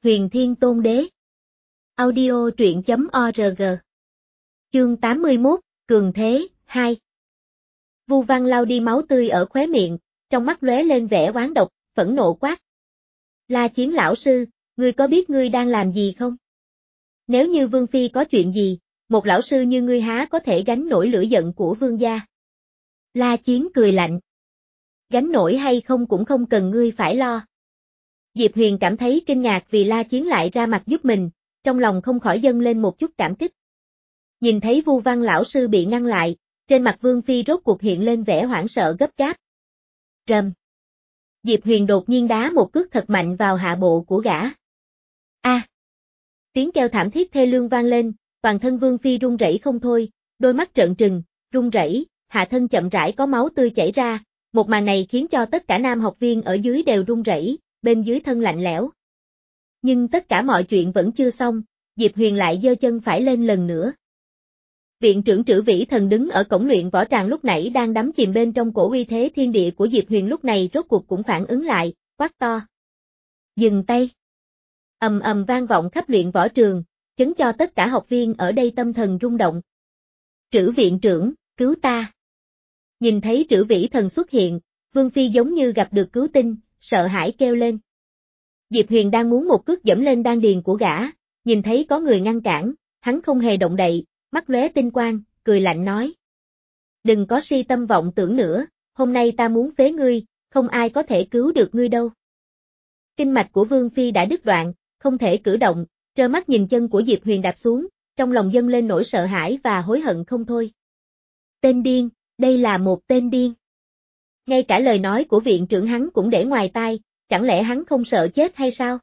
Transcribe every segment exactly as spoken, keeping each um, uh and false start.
Huyền Thiên Tôn Đế. Audio truyện chấm org. Chương tám mươi mốt, Cường Thế, hai. Vu Văn lau đi máu tươi ở khóe miệng, trong mắt lóe lên vẻ oán độc, phẫn nộ quát. La Chiến lão sư, ngươi có biết ngươi đang làm gì không? Nếu như Vương Phi có chuyện gì, một lão sư như ngươi há có thể gánh nổi lửa giận của Vương gia? La Chiến cười lạnh. Gánh nổi hay không cũng không cần ngươi phải lo. Diệp Huyền cảm thấy kinh ngạc vì La Chiến lại ra mặt giúp mình, trong lòng không khỏi dâng lên một chút cảm kích. Nhìn thấy Vu Văn lão sư bị ngăn lại, trên mặt Vương Phi rốt cuộc hiện lên vẻ hoảng sợ gấp gáp. Rầm. Diệp Huyền đột nhiên đá một cước thật mạnh vào hạ bộ của gã. A. À. Tiếng kêu thảm thiết thê lương vang lên, toàn thân Vương Phi run rẩy không thôi, đôi mắt trợn trừng, run rẩy, hạ thân chậm rãi có máu tươi chảy ra, một màn này khiến cho tất cả nam học viên ở dưới đều run rẩy, bên dưới thân lạnh lẽo. Nhưng tất cả mọi chuyện vẫn chưa xong, Diệp Huyền lại giơ chân phải lên lần nữa. Viện trưởng Trử Vĩ Thần đứng ở cổng luyện võ tràng lúc nãy đang đắm chìm bên trong cổ uy thế thiên địa của Diệp Huyền lúc này rốt cuộc cũng phản ứng lại, quát to. Dừng tay. Ầm ầm vang vọng khắp luyện võ trường, chấn cho tất cả học viên ở đây tâm thần rung động. Trử viện trưởng, cứu ta. Nhìn thấy Trử Vĩ Thần xuất hiện, Vương Phi giống như gặp được cứu tinh, sợ hãi kêu lên. Diệp Huyền đang muốn một cước dẫm lên đan điền của gã, nhìn thấy có người ngăn cản, hắn không hề động đậy, mắt lóe tinh quang, cười lạnh nói. Đừng có si tâm vọng tưởng nữa, hôm nay ta muốn phế ngươi, không ai có thể cứu được ngươi đâu. Kinh mạch của Vương Phi đã đứt đoạn, không thể cử động, trơ mắt nhìn chân của Diệp Huyền đạp xuống, trong lòng dâng lên nỗi sợ hãi và hối hận không thôi. Tên điên, đây là một tên điên. Ngay cả lời nói của viện trưởng hắn cũng để ngoài tai, chẳng lẽ hắn không sợ chết hay sao?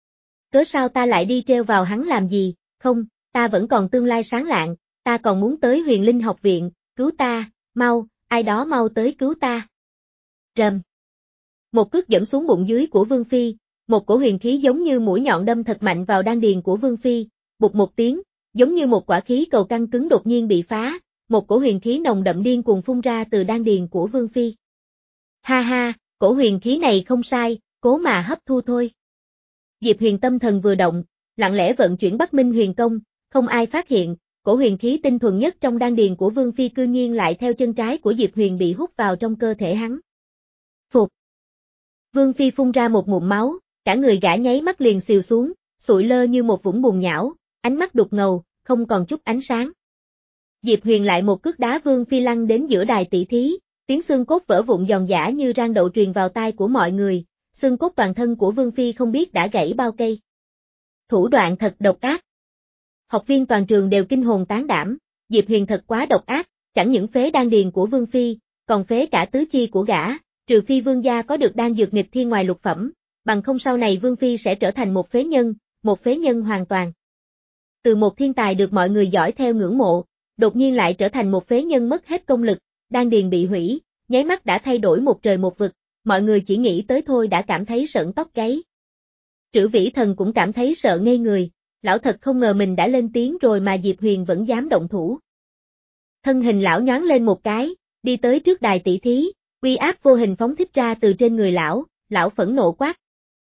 Cớ sao ta lại đi treo vào hắn làm gì, không, ta vẫn còn tương lai sáng lạng, ta còn muốn tới Huyền Linh học viện, cứu ta, mau, ai đó mau tới cứu ta. Rầm. Một cước giẫm xuống bụng dưới của Vương Phi, một cổ huyền khí giống như mũi nhọn đâm thật mạnh vào đan điền của Vương Phi, bụt một tiếng, giống như một quả khí cầu căng cứng đột nhiên bị phá, một cổ huyền khí nồng đậm điên cuồng phun ra từ đan điền của Vương Phi. Ha ha, cổ huyền khí này không sai, cố mà hấp thu thôi. Diệp Huyền tâm thần vừa động, lặng lẽ vận chuyển Bắc Minh Huyền Công, không ai phát hiện, cổ huyền khí tinh thuần nhất trong đan điền của Vương Phi cư nhiên lại theo chân trái của Diệp Huyền bị hút vào trong cơ thể hắn. Phục. Vương Phi phun ra một ngụm máu, cả người gã nháy mắt liền xìu xuống, sụi lơ như một vũng bùn nhão, ánh mắt đục ngầu, không còn chút ánh sáng. Diệp Huyền lại một cước đá Vương Phi lăn đến giữa đài tỷ thí, tiếng xương cốt vỡ vụn giòn giã như rang đậu truyền vào tai của mọi người, xương cốt toàn thân của Vương Phi không biết đã gãy bao cây. Thủ đoạn thật độc ác. Học viên toàn trường đều kinh hồn tán đảm, Diệp Huyền thật quá độc ác, chẳng những phế đan điền của Vương Phi, còn phế cả tứ chi của gã, trừ phi Vương gia có được đan dược nghịch thiên ngoài lục phẩm, bằng không sau này Vương Phi sẽ trở thành một phế nhân, một phế nhân hoàn toàn. Từ một thiên tài được mọi người dõi theo ngưỡng mộ, đột nhiên lại trở thành một phế nhân mất hết công lực, đan điền bị hủy, nháy mắt đã thay đổi một trời một vực, mọi người chỉ nghĩ tới thôi đã cảm thấy sởn tóc gáy. Trử Vĩ Thần cũng cảm thấy sợ ngây người, lão thật không ngờ mình đã lên tiếng rồi mà Diệp Huyền vẫn dám động thủ. Thân hình lão nhoáng lên một cái, đi tới trước đài tỷ thí, uy áp vô hình phóng thích ra từ trên người lão, lão phẫn nộ quát.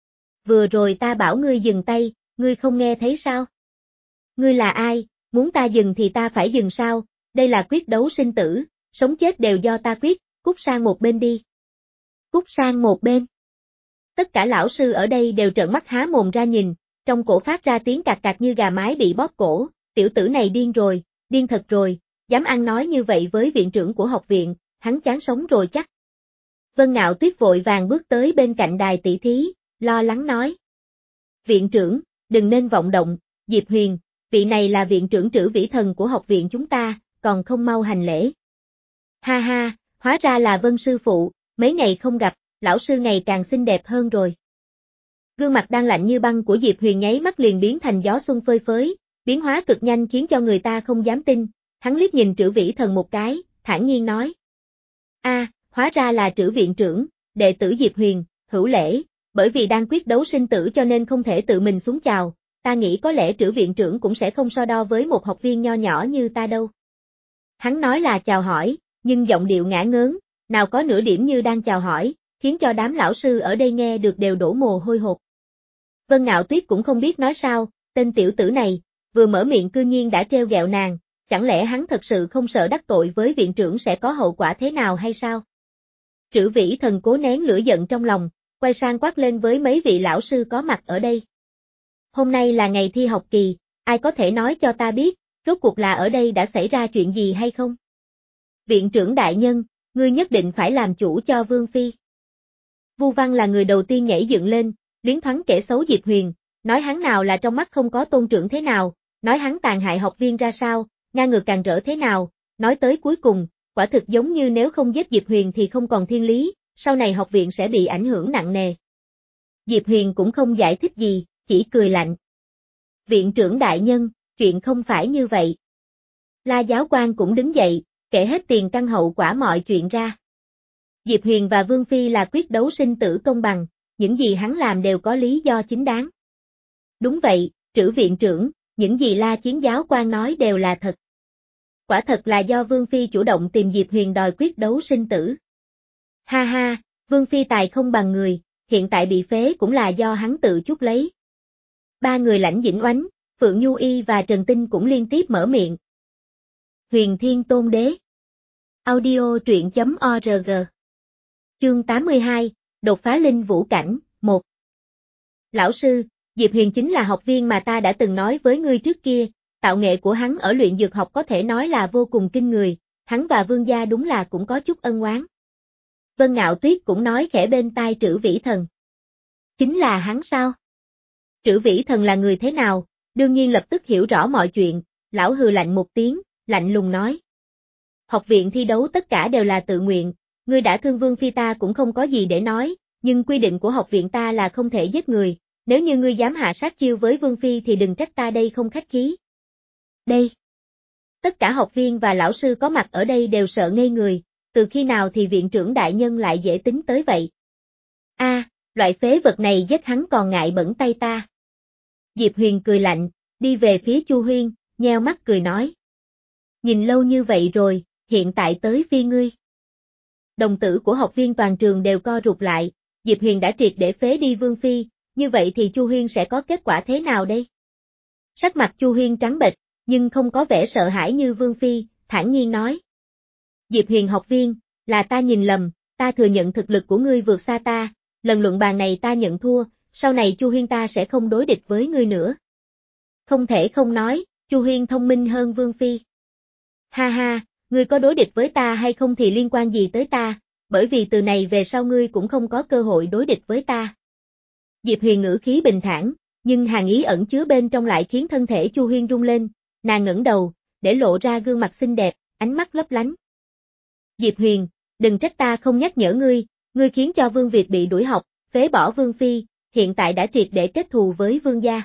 Vừa rồi ta bảo ngươi dừng tay, ngươi không nghe thấy sao? Ngươi là ai, muốn ta dừng thì ta phải dừng sao, đây là quyết đấu sinh tử, sống chết đều do ta quyết, cút sang một bên đi. Cút sang một bên. Tất cả lão sư ở đây đều trợn mắt há mồm ra nhìn, trong cổ phát ra tiếng cạc cạc như gà mái bị bóp cổ, tiểu tử này điên rồi, điên thật rồi, dám ăn nói như vậy với viện trưởng của học viện, hắn chán sống rồi chắc. Vân Ngạo Tuyết vội vàng bước tới bên cạnh đài tỷ thí, lo lắng nói. Viện trưởng, đừng nên vọng động, Diệp Huyền, vị này là viện trưởng Trử Vĩ Thần của học viện chúng ta, còn không mau hành lễ. Ha ha, hóa ra là Vân sư phụ, mấy ngày không gặp, lão sư ngày càng xinh đẹp hơn rồi. Gương mặt đang lạnh như băng của Diệp Huyền nháy mắt liền biến thành gió xuân phơi phới, biến hóa cực nhanh khiến cho người ta không dám tin, hắn liếc nhìn Trử Vĩ Thần một cái, thản nhiên nói. A, à, hóa ra là Trử viện trưởng, đệ tử Diệp Huyền, hữu lễ, bởi vì đang quyết đấu sinh tử cho nên không thể tự mình xuống chào, ta nghĩ có lẽ Trử viện trưởng cũng sẽ không so đo với một học viên nho nhỏ như ta đâu. Hắn nói là chào hỏi, nhưng giọng điệu ngả ngớn, nào có nửa điểm như đang chào hỏi, khiến cho đám lão sư ở đây nghe được đều đổ mồ hôi hột. Vân Ngạo Tuyết cũng không biết nói sao, tên tiểu tử này, vừa mở miệng cư nhiên đã trêu ghẹo nàng, chẳng lẽ hắn thật sự không sợ đắc tội với viện trưởng sẽ có hậu quả thế nào hay sao? Trữ Vĩ Thần cố nén lửa giận trong lòng, quay sang quát lên với mấy vị lão sư có mặt ở đây. Hôm nay là ngày thi học kỳ, ai có thể nói cho ta biết, rốt cuộc là ở đây đã xảy ra chuyện gì hay không? Viện trưởng đại nhân, ngươi nhất định phải làm chủ cho Vương Phi. Vu Văn là người đầu tiên nhảy dựng lên, liến thoáng kể xấu Diệp Huyền, nói hắn nào là trong mắt không có tôn trưởng thế nào, nói hắn tàn hại học viên ra sao, ngang ngược càn rỡ thế nào, nói tới cuối cùng, quả thực giống như nếu không giết Diệp Huyền thì không còn thiên lý, sau này học viện sẽ bị ảnh hưởng nặng nề. Diệp Huyền cũng không giải thích gì, chỉ cười lạnh. Viện trưởng đại nhân, chuyện không phải như vậy. La giáo quan cũng đứng dậy, kể hết tiền căn hậu quả mọi chuyện ra. Diệp Huyền và Vương Phi là quyết đấu sinh tử công bằng, những gì hắn làm đều có lý do chính đáng. Đúng vậy, Trữ viện trưởng, những gì La chiến giáo quan nói đều là thật. Quả thật là do Vương Phi chủ động tìm Diệp Huyền đòi quyết đấu sinh tử. Ha ha, Vương Phi tài không bằng người, hiện tại bị phế cũng là do hắn tự chuốc lấy. Ba người Lãnh Dĩnh Oánh, Phượng Nhu Y và Trần Tinh cũng liên tiếp mở miệng. Huyền Thiên Tôn Đế. Audio truyện chấm org. Chương tám mươi hai, đột phá linh vũ cảnh, một. Lão sư, Diệp Huyền chính là học viên mà ta đã từng nói với ngươi trước kia, tạo nghệ của hắn ở luyện dược học có thể nói là vô cùng kinh người, hắn và Vương gia đúng là cũng có chút ân oán. Vân Ngạo Tuyết cũng nói khẽ bên tai Trữ Vĩ Thần. Chính là hắn sao? Trữ Vĩ Thần là người thế nào, đương nhiên lập tức hiểu rõ mọi chuyện, lão hừ lạnh một tiếng, lạnh lùng nói. Học viện thi đấu tất cả đều là tự nguyện, ngươi đã thương Vương Phi ta cũng không có gì để nói, nhưng quy định của học viện ta là không thể giết người, nếu như ngươi dám hạ sát chiêu với Vương Phi thì đừng trách ta đây không khách khí. Đây. Tất cả học viên và lão sư có mặt ở đây đều sợ ngây người, từ khi nào thì viện trưởng đại nhân lại dễ tính tới vậy? A, à, loại phế vật này giết hắn còn ngại bẩn tay ta. Diệp Huyền cười lạnh, đi về phía Chu Huyên, nheo mắt cười nói. Nhìn lâu như vậy rồi, hiện tại tới phi ngươi. Đồng tử của học viên toàn trường đều co rụt lại, Diệp Huyền đã triệt để phế đi Vương Phi, như vậy thì Chu Huyên sẽ có kết quả thế nào đây? Sắc mặt Chu Huyên trắng bệch, nhưng không có vẻ sợ hãi như Vương Phi, thản nhiên nói. Diệp Huyền học viên, là ta nhìn lầm, ta thừa nhận thực lực của ngươi vượt xa ta, lần luận bàn này ta nhận thua, sau này Chu Huyên ta sẽ không đối địch với ngươi nữa. Không thể không nói, Chu Huyên thông minh hơn Vương Phi. Ha ha, ngươi có đối địch với ta hay không thì liên quan gì tới ta, bởi vì từ này về sau ngươi cũng không có cơ hội đối địch với ta. Diệp Huyền ngữ khí bình thản, nhưng hàn ý ẩn chứa bên trong lại khiến thân thể Chu Huyên rung lên, nàng ngẩng đầu, để lộ ra gương mặt xinh đẹp, ánh mắt lấp lánh. Diệp Huyền, đừng trách ta không nhắc nhở ngươi, ngươi khiến cho Vương Việt bị đuổi học, phế bỏ Vương Phi, hiện tại đã triệt để kết thù với Vương gia.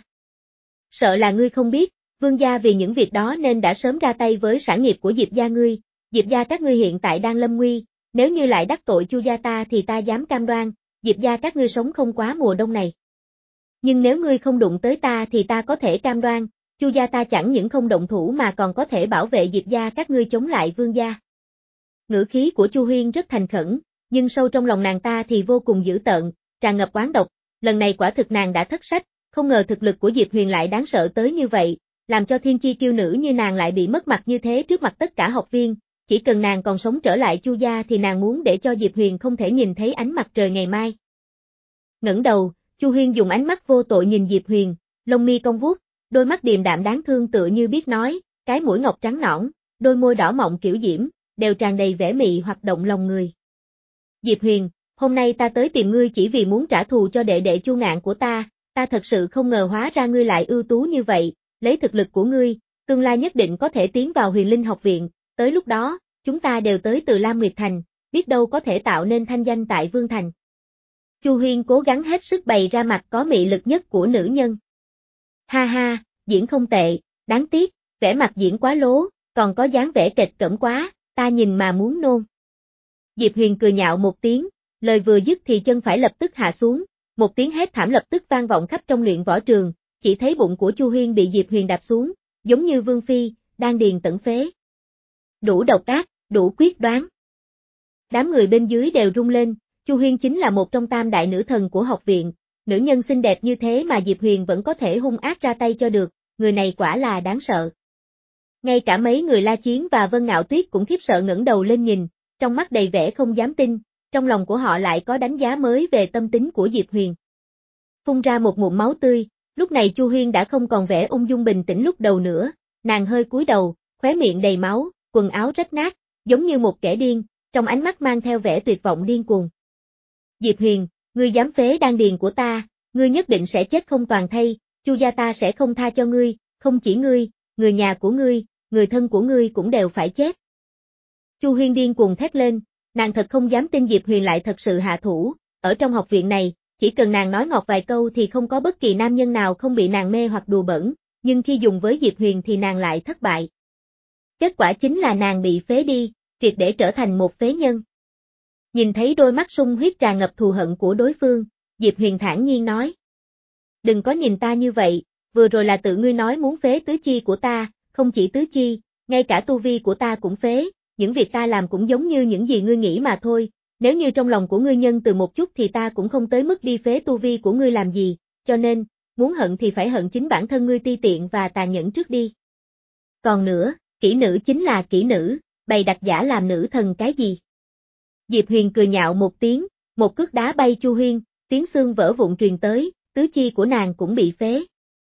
Sợ là ngươi không biết, Vương gia vì những việc đó nên đã sớm ra tay với sản nghiệp của Diệp gia ngươi, Diệp gia các ngươi hiện tại đang lâm nguy, nếu như lại đắc tội Chu gia ta thì ta dám cam đoan, Diệp gia các ngươi sống không quá mùa đông này. Nhưng nếu ngươi không đụng tới ta thì ta có thể cam đoan, Chu gia ta chẳng những không động thủ mà còn có thể bảo vệ Diệp gia các ngươi chống lại Vương gia. Ngữ khí của Chu Huyên rất thành khẩn, nhưng sâu trong lòng nàng ta thì vô cùng dữ tợn, tràn ngập oán độc, lần này quả thực nàng đã thất sách, không ngờ thực lực của Diệp Huyền lại đáng sợ tới như vậy, làm cho thiên chi kiêu nữ như nàng lại bị mất mặt như thế trước mặt tất cả học viên, chỉ cần nàng còn sống trở lại Chu gia thì nàng muốn để cho Diệp Huyền không thể nhìn thấy ánh mặt trời ngày mai. Ngẩng đầu, Chu Huyên dùng ánh mắt vô tội nhìn Diệp Huyền, lông mi cong vuốt, đôi mắt điềm đạm đáng thương tựa như biết nói, cái mũi ngọc trắng nõn, đôi môi đỏ mọng kiểu diễm, đều tràn đầy vẻ mị hoặc động lòng người. Diệp Huyền, hôm nay ta tới tìm ngươi chỉ vì muốn trả thù cho đệ đệ Chu Ngạn của ta, ta thật sự không ngờ hóa ra ngươi lại ưu tú như vậy, lấy thực lực của ngươi, tương lai nhất định có thể tiến vào Huyền Linh học viện, tới lúc đó, chúng ta đều tới từ Lam Nguyệt Thành, biết đâu có thể tạo nên thanh danh tại Vương Thành. Chu Huyên cố gắng hết sức bày ra mặt có mị lực nhất của nữ nhân. Ha ha, diễn không tệ, đáng tiếc, vẻ mặt diễn quá lố, còn có dáng vẻ kịch cỡm quá, ta nhìn mà muốn nôn. Diệp Huyền cười nhạo một tiếng, lời vừa dứt thì chân phải lập tức hạ xuống, một tiếng hét thảm lập tức vang vọng khắp trong luyện võ trường, chỉ thấy bụng của Chu Huyên bị Diệp Huyền đạp xuống, giống như Vương Phi, đang điền tận phế. Đủ độc ác, đủ quyết đoán. Đám người bên dưới đều rung lên, Chu Huyên chính là một trong tam đại nữ thần của học viện, nữ nhân xinh đẹp như thế mà Diệp Huyền vẫn có thể hung ác ra tay cho được, người này quả là đáng sợ. Ngay cả mấy người La Chiến và Vân Ngạo Tuyết cũng khiếp sợ ngẩng đầu lên nhìn, trong mắt đầy vẻ không dám tin, trong lòng của họ lại có đánh giá mới về tâm tính của Diệp Huyền. Phun ra một ngụm máu tươi, lúc này Chu Huyên đã không còn vẻ ung dung bình tĩnh lúc đầu nữa, nàng hơi cúi đầu, khóe miệng đầy máu, quần áo rách nát, giống như một kẻ điên, trong ánh mắt mang theo vẻ tuyệt vọng điên cuồng. Diệp Huyền, ngươi dám phế đan điền của ta, ngươi nhất định sẽ chết không toàn thây, Chu gia ta sẽ không tha cho ngươi, không chỉ ngươi, người nhà của ngươi, người thân của ngươi cũng đều phải chết. Chu Huyên điên cuồng thét lên, nàng thật không dám tin Diệp Huyền lại thật sự hạ thủ, ở trong học viện này, chỉ cần nàng nói ngọt vài câu thì không có bất kỳ nam nhân nào không bị nàng mê hoặc đùa bỡn, nhưng khi dùng với Diệp Huyền thì nàng lại thất bại. Kết quả chính là nàng bị phế đi, triệt để trở thành một phế nhân. Nhìn thấy đôi mắt sung huyết tràn ngập thù hận của đối phương, Diệp Huyền thản nhiên nói. Đừng có nhìn ta như vậy, vừa rồi là tự ngươi nói muốn phế tứ chi của ta, không chỉ tứ chi, ngay cả tu vi của ta cũng phế, những việc ta làm cũng giống như những gì ngươi nghĩ mà thôi, nếu như trong lòng của ngươi nhân từ một chút thì ta cũng không tới mức đi phế tu vi của ngươi làm gì, cho nên, muốn hận thì phải hận chính bản thân ngươi ti tiện và tàn nhẫn trước đi. Còn nữa, kỹ nữ chính là kỹ nữ, bày đặt giả làm nữ thần cái gì? Diệp Huyền cười nhạo một tiếng, một cước đá bay Chu Huyên, tiếng xương vỡ vụn truyền tới, tứ chi của nàng cũng bị phế.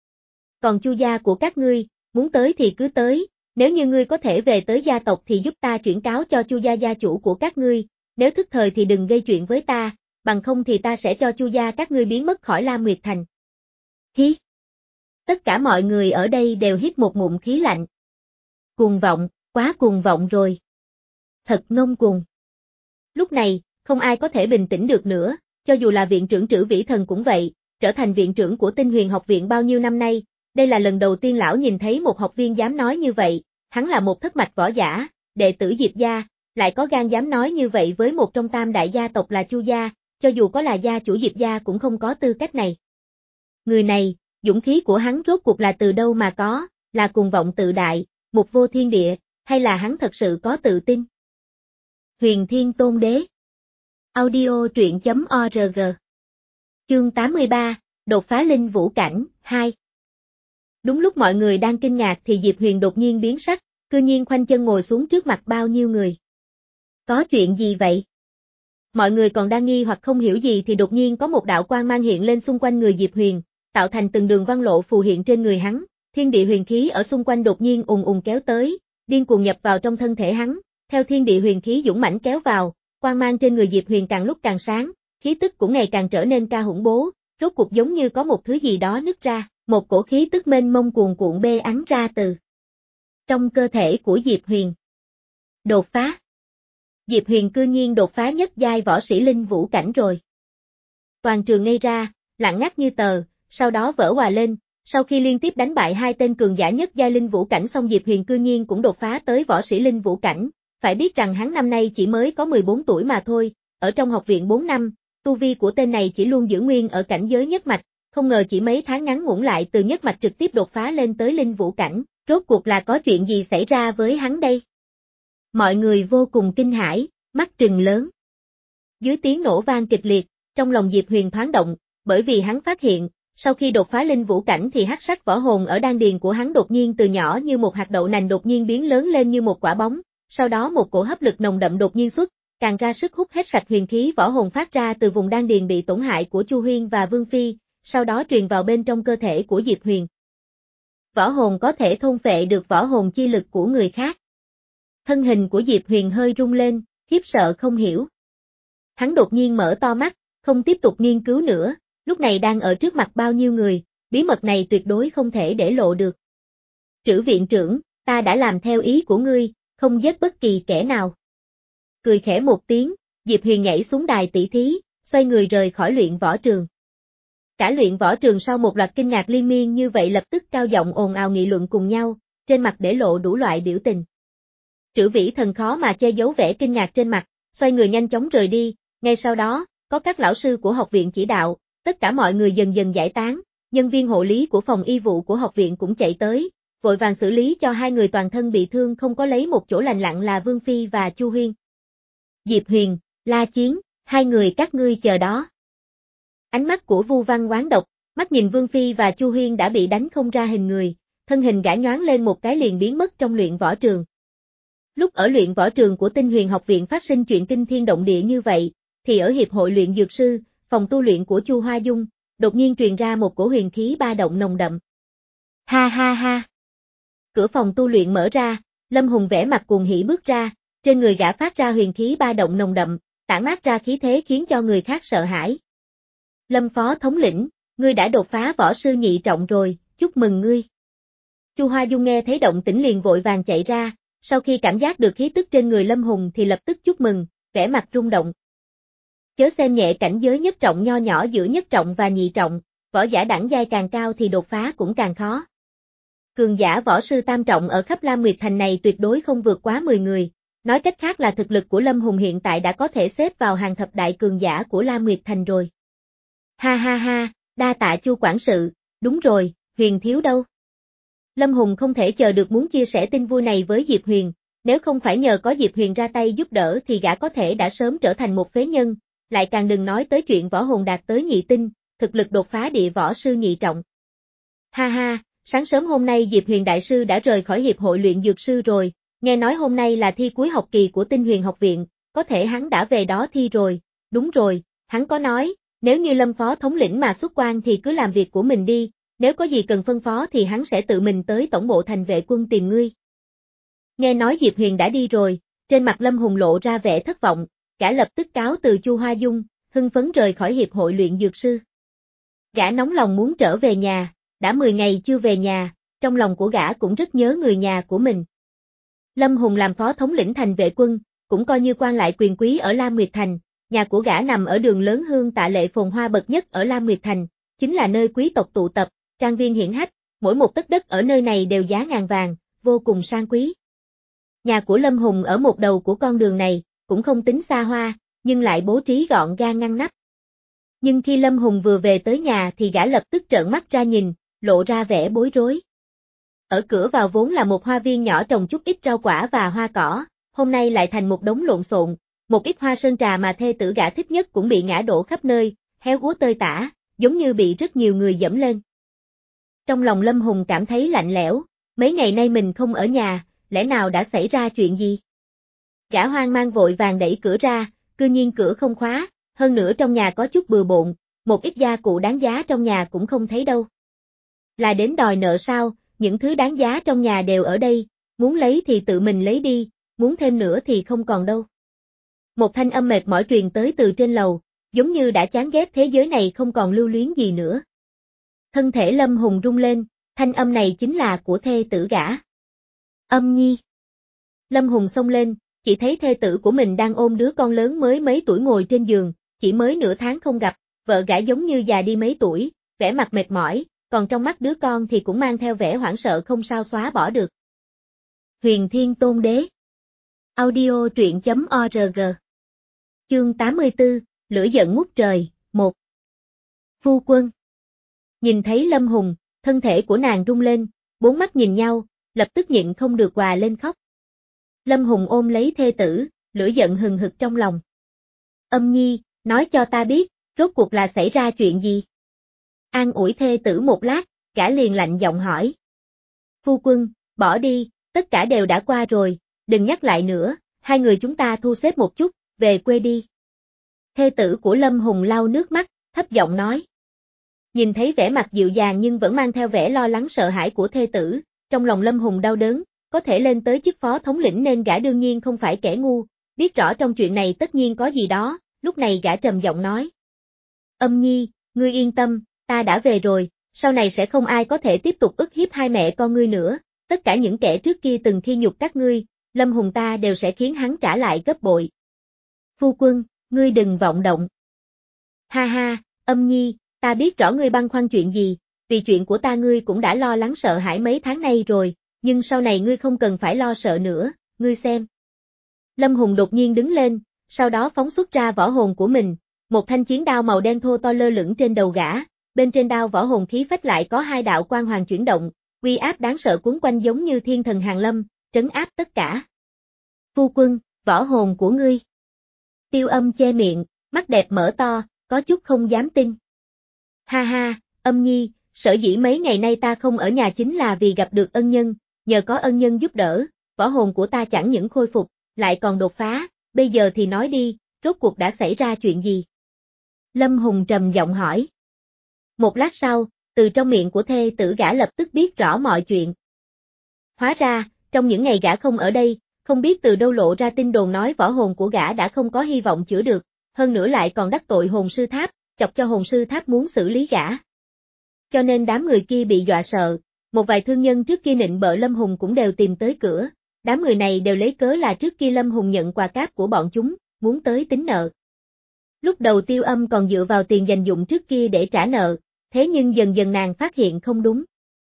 Còn Chu gia của các ngươi, muốn tới thì cứ tới, nếu như ngươi có thể về tới gia tộc thì giúp ta chuyển cáo cho Chu gia gia chủ của các ngươi, nếu thức thời thì đừng gây chuyện với ta, bằng không thì ta sẽ cho Chu gia các ngươi biến mất khỏi Lam Nguyệt Thành. Hí! Tất cả mọi người ở đây đều hít một ngụm khí lạnh. Cuồng vọng, quá cuồng vọng rồi. Thật ngông cuồng. Lúc này, không ai có thể bình tĩnh được nữa, cho dù là viện trưởng Trử Vĩ Thần cũng vậy, trở thành viện trưởng của Tinh Huyền học viện bao nhiêu năm nay, đây là lần đầu tiên lão nhìn thấy một học viên dám nói như vậy, hắn là một thất mạch võ giả, đệ tử Diệp gia, lại có gan dám nói như vậy với một trong tam đại gia tộc là Chu gia, cho dù có là gia chủ Diệp gia cũng không có tư cách này. Người này, dũng khí của hắn rốt cuộc là từ đâu mà có, là cuồng vọng tự đại, một vô thiên địa, hay là hắn thật sự có tự tin? Huyền Thiên Tôn Đế. Audio truyện chấm org. Chương tám mươi ba, đột phá linh vũ cảnh, hai. Đúng lúc mọi người đang kinh ngạc thì Diệp Huyền đột nhiên biến sắc, cư nhiên khoanh chân ngồi xuống trước mặt bao nhiêu người. Có chuyện gì vậy? Mọi người còn đang nghi hoặc không hiểu gì thì đột nhiên có một đạo quang mang hiện lên xung quanh người Diệp Huyền, tạo thành từng đường văn lộ phù hiện trên người hắn, thiên địa huyền khí ở xung quanh đột nhiên ùn ùn kéo tới, điên cuồng nhập vào trong thân thể hắn, theo thiên địa huyền khí dũng mãnh kéo vào, quang mang trên người Diệp Huyền càng lúc càng sáng, khí tức cũng ngày càng trở nên ca hủng bố, rốt cuộc giống như có một thứ gì đó nứt ra, một cổ khí tức mênh mông cuồn cuộn bê ắn ra từ trong cơ thể của Diệp Huyền. Đột phá. Diệp Huyền cư nhiên đột phá nhất giai võ sĩ linh vũ cảnh rồi. Toàn trường ngây ra, lặng ngắt như tờ, sau đó vỡ òa lên, sau khi liên tiếp đánh bại hai tên cường giả nhất giai linh vũ cảnh xong Diệp Huyền cư nhiên cũng đột phá tới võ sĩ linh vũ cảnh, phải biết rằng hắn năm nay chỉ mới có mười bốn tuổi mà thôi, ở trong học viện bốn năm, tu vi của tên này chỉ luôn giữ nguyên ở cảnh giới nhất mạch, không ngờ chỉ mấy tháng ngắn ngủn lại từ nhất mạch trực tiếp đột phá lên tới linh vũ cảnh, rốt cuộc là có chuyện gì xảy ra với hắn đây? Mọi người vô cùng kinh hãi, mắt trừng lớn. Dưới tiếng nổ vang kịch liệt, trong lòng Diệp Huyền thoáng động, bởi vì hắn phát hiện, sau khi đột phá linh vũ cảnh thì hắc sắc võ hồn ở đan điền của hắn đột nhiên từ nhỏ như một hạt đậu nành đột nhiên biến lớn lên như một quả bóng, sau đó một cổ hấp lực nồng đậm đột nhiên xuất, càng ra sức hút hết sạch huyền khí võ hồn phát ra từ vùng đan điền bị tổn hại của Chu Huyên và Vương Phi, sau đó truyền vào bên trong cơ thể của Diệp Huyền. Võ hồn có thể thôn phệ được võ hồn chi lực của người khác. Thân hình của Diệp Huyền hơi rung lên, khiếp sợ không hiểu. Hắn đột nhiên mở to mắt, không tiếp tục nghiên cứu nữa, lúc này đang ở trước mặt bao nhiêu người, bí mật này tuyệt đối không thể để lộ được. Trử viện trưởng, ta đã làm theo ý của ngươi, không giết bất kỳ kẻ nào. Cười khẽ một tiếng, Diệp Huyền nhảy xuống đài tỷ thí, xoay người rời khỏi luyện võ trường. Cả luyện võ trường sau một loạt kinh ngạc liên miên như vậy lập tức cao giọng ồn ào nghị luận cùng nhau, trên mặt để lộ đủ loại biểu tình. Trử Vĩ Thần khó mà che giấu vẻ kinh ngạc trên mặt, xoay người nhanh chóng rời đi, ngay sau đó, có các lão sư của học viện chỉ đạo, tất cả mọi người dần dần giải tán, nhân viên hộ lý của phòng y vụ của học viện cũng chạy tới, vội vàng xử lý cho hai người toàn thân bị thương không có lấy một chỗ lành lặn là Vương Phi và Chu Huyên. Diệp Huyền, La Chiến, hai người các ngươi chờ đó. Ánh mắt của Vu Văn oán độc, mắt nhìn Vương Phi và Chu Huyên đã bị đánh không ra hình người, thân hình gã nhoáng lên một cái liền biến mất trong luyện võ trường. Lúc ở luyện võ trường của Tinh Huyền học viện phát sinh chuyện kinh thiên động địa như vậy, thì ở hiệp hội luyện dược sư, phòng tu luyện của Chu Hoa Dung, đột nhiên truyền ra một cổ huyền khí ba động nồng đậm. Ha ha ha. Cửa phòng tu luyện mở ra, Lâm Hùng vẻ mặt cuồng hỉ bước ra, trên người gã phát ra huyền khí ba động nồng đậm, tản mát ra khí thế khiến cho người khác sợ hãi. Lâm phó thống lĩnh, ngươi đã đột phá võ sư nhị trọng rồi, chúc mừng ngươi. Chu Hoa Dung nghe thấy động tĩnh liền vội vàng chạy ra, sau khi cảm giác được khí tức trên người Lâm Hùng thì lập tức chúc mừng, vẻ mặt rung động. Chớ xem nhẹ cảnh giới nhất trọng nho nhỏ giữa nhất trọng và nhị trọng, võ giả đẳng giai càng cao thì đột phá cũng càng khó. Cường giả võ sư tam trọng ở khắp Lam Nguyệt Thành này tuyệt đối không vượt quá mười người, nói cách khác là thực lực của Lâm Hùng hiện tại đã có thể xếp vào hàng thập đại cường giả của Lam Nguyệt Thành rồi. Ha ha ha, đa tạ Chu quản sự, đúng rồi, Huyền thiếu đâu? Lâm Hùng không thể chờ được muốn chia sẻ tin vui này với Diệp Huyền, nếu không phải nhờ có Diệp Huyền ra tay giúp đỡ thì gã có thể đã sớm trở thành một phế nhân, lại càng đừng nói tới chuyện võ hồn đạt tới nhị tinh, thực lực đột phá địa võ sư nhị trọng. Ha ha, sáng sớm hôm nay Diệp Huyền đại sư đã rời khỏi hiệp hội luyện dược sư rồi, nghe nói hôm nay là thi cuối học kỳ của Tinh Huyền học viện, có thể hắn đã về đó thi rồi, đúng rồi, hắn có nói, nếu như Lâm phó thống lĩnh mà xuất quan thì cứ làm việc của mình đi, nếu có gì cần phân phó thì hắn sẽ tự mình tới tổng bộ thành vệ quân tìm ngươi. Nghe nói Diệp Huyền đã đi rồi, trên mặt Lâm Hùng lộ ra vẻ thất vọng, gã lập tức cáo từ Chu Hoa Dung, hưng phấn rời khỏi hiệp hội luyện dược sư. Gã nóng lòng muốn trở về nhà, đã mười ngày chưa về nhà, trong lòng của gã cũng rất nhớ người nhà của mình. Lâm Hùng làm phó thống lĩnh thành vệ quân, cũng coi như quan lại quyền quý ở Lam Nguyệt Thành, nhà của gã nằm ở đường lớn Hương Tạ Lệ phồn hoa bậc nhất ở Lam Nguyệt Thành, chính là nơi quý tộc tụ tập, trang viên hiển hách, mỗi một tấc đất ở nơi này đều giá ngàn vàng, vô cùng sang quý. Nhà của Lâm Hùng ở một đầu của con đường này, cũng không tính xa hoa, nhưng lại bố trí gọn gàng ngăn nắp. Nhưng khi Lâm Hùng vừa về tới nhà thì gã lập tức trợn mắt ra nhìn, lộ ra vẻ bối rối. Ở cửa vào vốn là một hoa viên nhỏ trồng chút ít rau quả và hoa cỏ, hôm nay lại thành một đống lộn xộn, một ít hoa sơn trà mà thê tử gã thích nhất cũng bị ngã đổ khắp nơi, héo úa tơi tả, giống như bị rất nhiều người dẫm lên. Trong lòng Lâm Hùng cảm thấy lạnh lẽo, mấy ngày nay mình không ở nhà, lẽ nào đã xảy ra chuyện gì? Gã hoang mang vội vàng đẩy cửa ra, cư nhiên cửa không khóa, hơn nữa trong nhà có chút bừa bộn, một ít gia cụ đáng giá trong nhà cũng không thấy đâu. Là đến đòi nợ sao, những thứ đáng giá trong nhà đều ở đây, muốn lấy thì tự mình lấy đi, muốn thêm nữa thì không còn đâu. Một thanh âm mệt mỏi truyền tới từ trên lầu, giống như đã chán ghét thế giới này không còn lưu luyến gì nữa. Thân thể Lâm Hùng rung lên, thanh âm này chính là của thê tử gã. Âm Nhi. Lâm Hùng xông lên, chỉ thấy thê tử của mình đang ôm đứa con lớn mới mấy tuổi ngồi trên giường, chỉ mới nửa tháng không gặp, vợ gã giống như già đi mấy tuổi, vẻ mặt mệt mỏi, còn trong mắt đứa con thì cũng mang theo vẻ hoảng sợ không sao xóa bỏ được. Huyền Thiên Tôn Đế. Audio truyện chấm org. Chương tám mươi tư, Lửa giận ngút trời, một. Phu quân. Nhìn thấy Lâm Hùng, thân thể của nàng rung lên, bốn mắt nhìn nhau, lập tức nhịn không được òa lên khóc. Lâm Hùng ôm lấy thê tử, lửa giận hừng hực trong lòng. Âm Nhi, nói cho ta biết, rốt cuộc là xảy ra chuyện gì? An ủi thê tử một lát, gã liền lạnh giọng hỏi. Phu quân, bỏ đi, tất cả đều đã qua rồi, đừng nhắc lại nữa, hai người chúng ta thu xếp một chút, về quê đi. Thê tử của Lâm Hùng lau nước mắt, thấp giọng nói. Nhìn thấy vẻ mặt dịu dàng nhưng vẫn mang theo vẻ lo lắng sợ hãi của thê tử, trong lòng Lâm Hùng đau đớn, có thể lên tới chức phó thống lĩnh nên gã đương nhiên không phải kẻ ngu, biết rõ trong chuyện này tất nhiên có gì đó, lúc này gã trầm giọng nói. Âm Nhi, ngươi yên tâm, ta đã về rồi, sau này sẽ không ai có thể tiếp tục ức hiếp hai mẹ con ngươi nữa, tất cả những kẻ trước kia từng khi nhục các ngươi, Lâm Hùng ta đều sẽ khiến hắn trả lại gấp bội. Phu quân, ngươi đừng vọng động. Ha ha, Âm Nhi, ta biết rõ ngươi băn khoăn chuyện gì, vì chuyện của ta ngươi cũng đã lo lắng sợ hãi mấy tháng nay rồi, nhưng sau này ngươi không cần phải lo sợ nữa, ngươi xem. Lâm Hùng đột nhiên đứng lên, sau đó phóng xuất ra võ hồn của mình, một thanh chiến đao màu đen thô to lơ lửng trên đầu gã, bên trên đao võ hồn khí phách lại có hai đạo quang hoàng chuyển động, uy áp đáng sợ cuốn quanh giống như thiên thần hàng lâm, trấn áp tất cả. Phu quân, võ hồn của ngươi. Tiêu Âm che miệng, mắt đẹp mở to, có chút không dám tin. Ha ha, Âm Nhi, sở dĩ mấy ngày nay ta không ở nhà chính là vì gặp được ân nhân, nhờ có ân nhân giúp đỡ, võ hồn của ta chẳng những khôi phục, lại còn đột phá, bây giờ thì nói đi, rốt cuộc đã xảy ra chuyện gì? Lâm Hùng trầm giọng hỏi. Một lát sau, từ trong miệng của thê tử gã lập tức biết rõ mọi chuyện. Hóa ra, trong những ngày gã không ở đây, không biết từ đâu lộ ra tin đồn nói võ hồn của gã đã không có hy vọng chữa được, hơn nữa lại còn đắc tội hồn sư tháp, chọc cho hồn sư tháp muốn xử lý gã. Cho nên đám người kia bị dọa sợ, một vài thương nhân trước kia nịnh bợ Lâm Hùng cũng đều tìm tới cửa, đám người này đều lấy cớ là trước kia Lâm Hùng nhận quà cáp của bọn chúng, muốn tới tính nợ. Lúc đầu Tiêu Âm còn dựa vào tiền dành dụm trước kia để trả nợ, thế nhưng dần dần nàng phát hiện không đúng.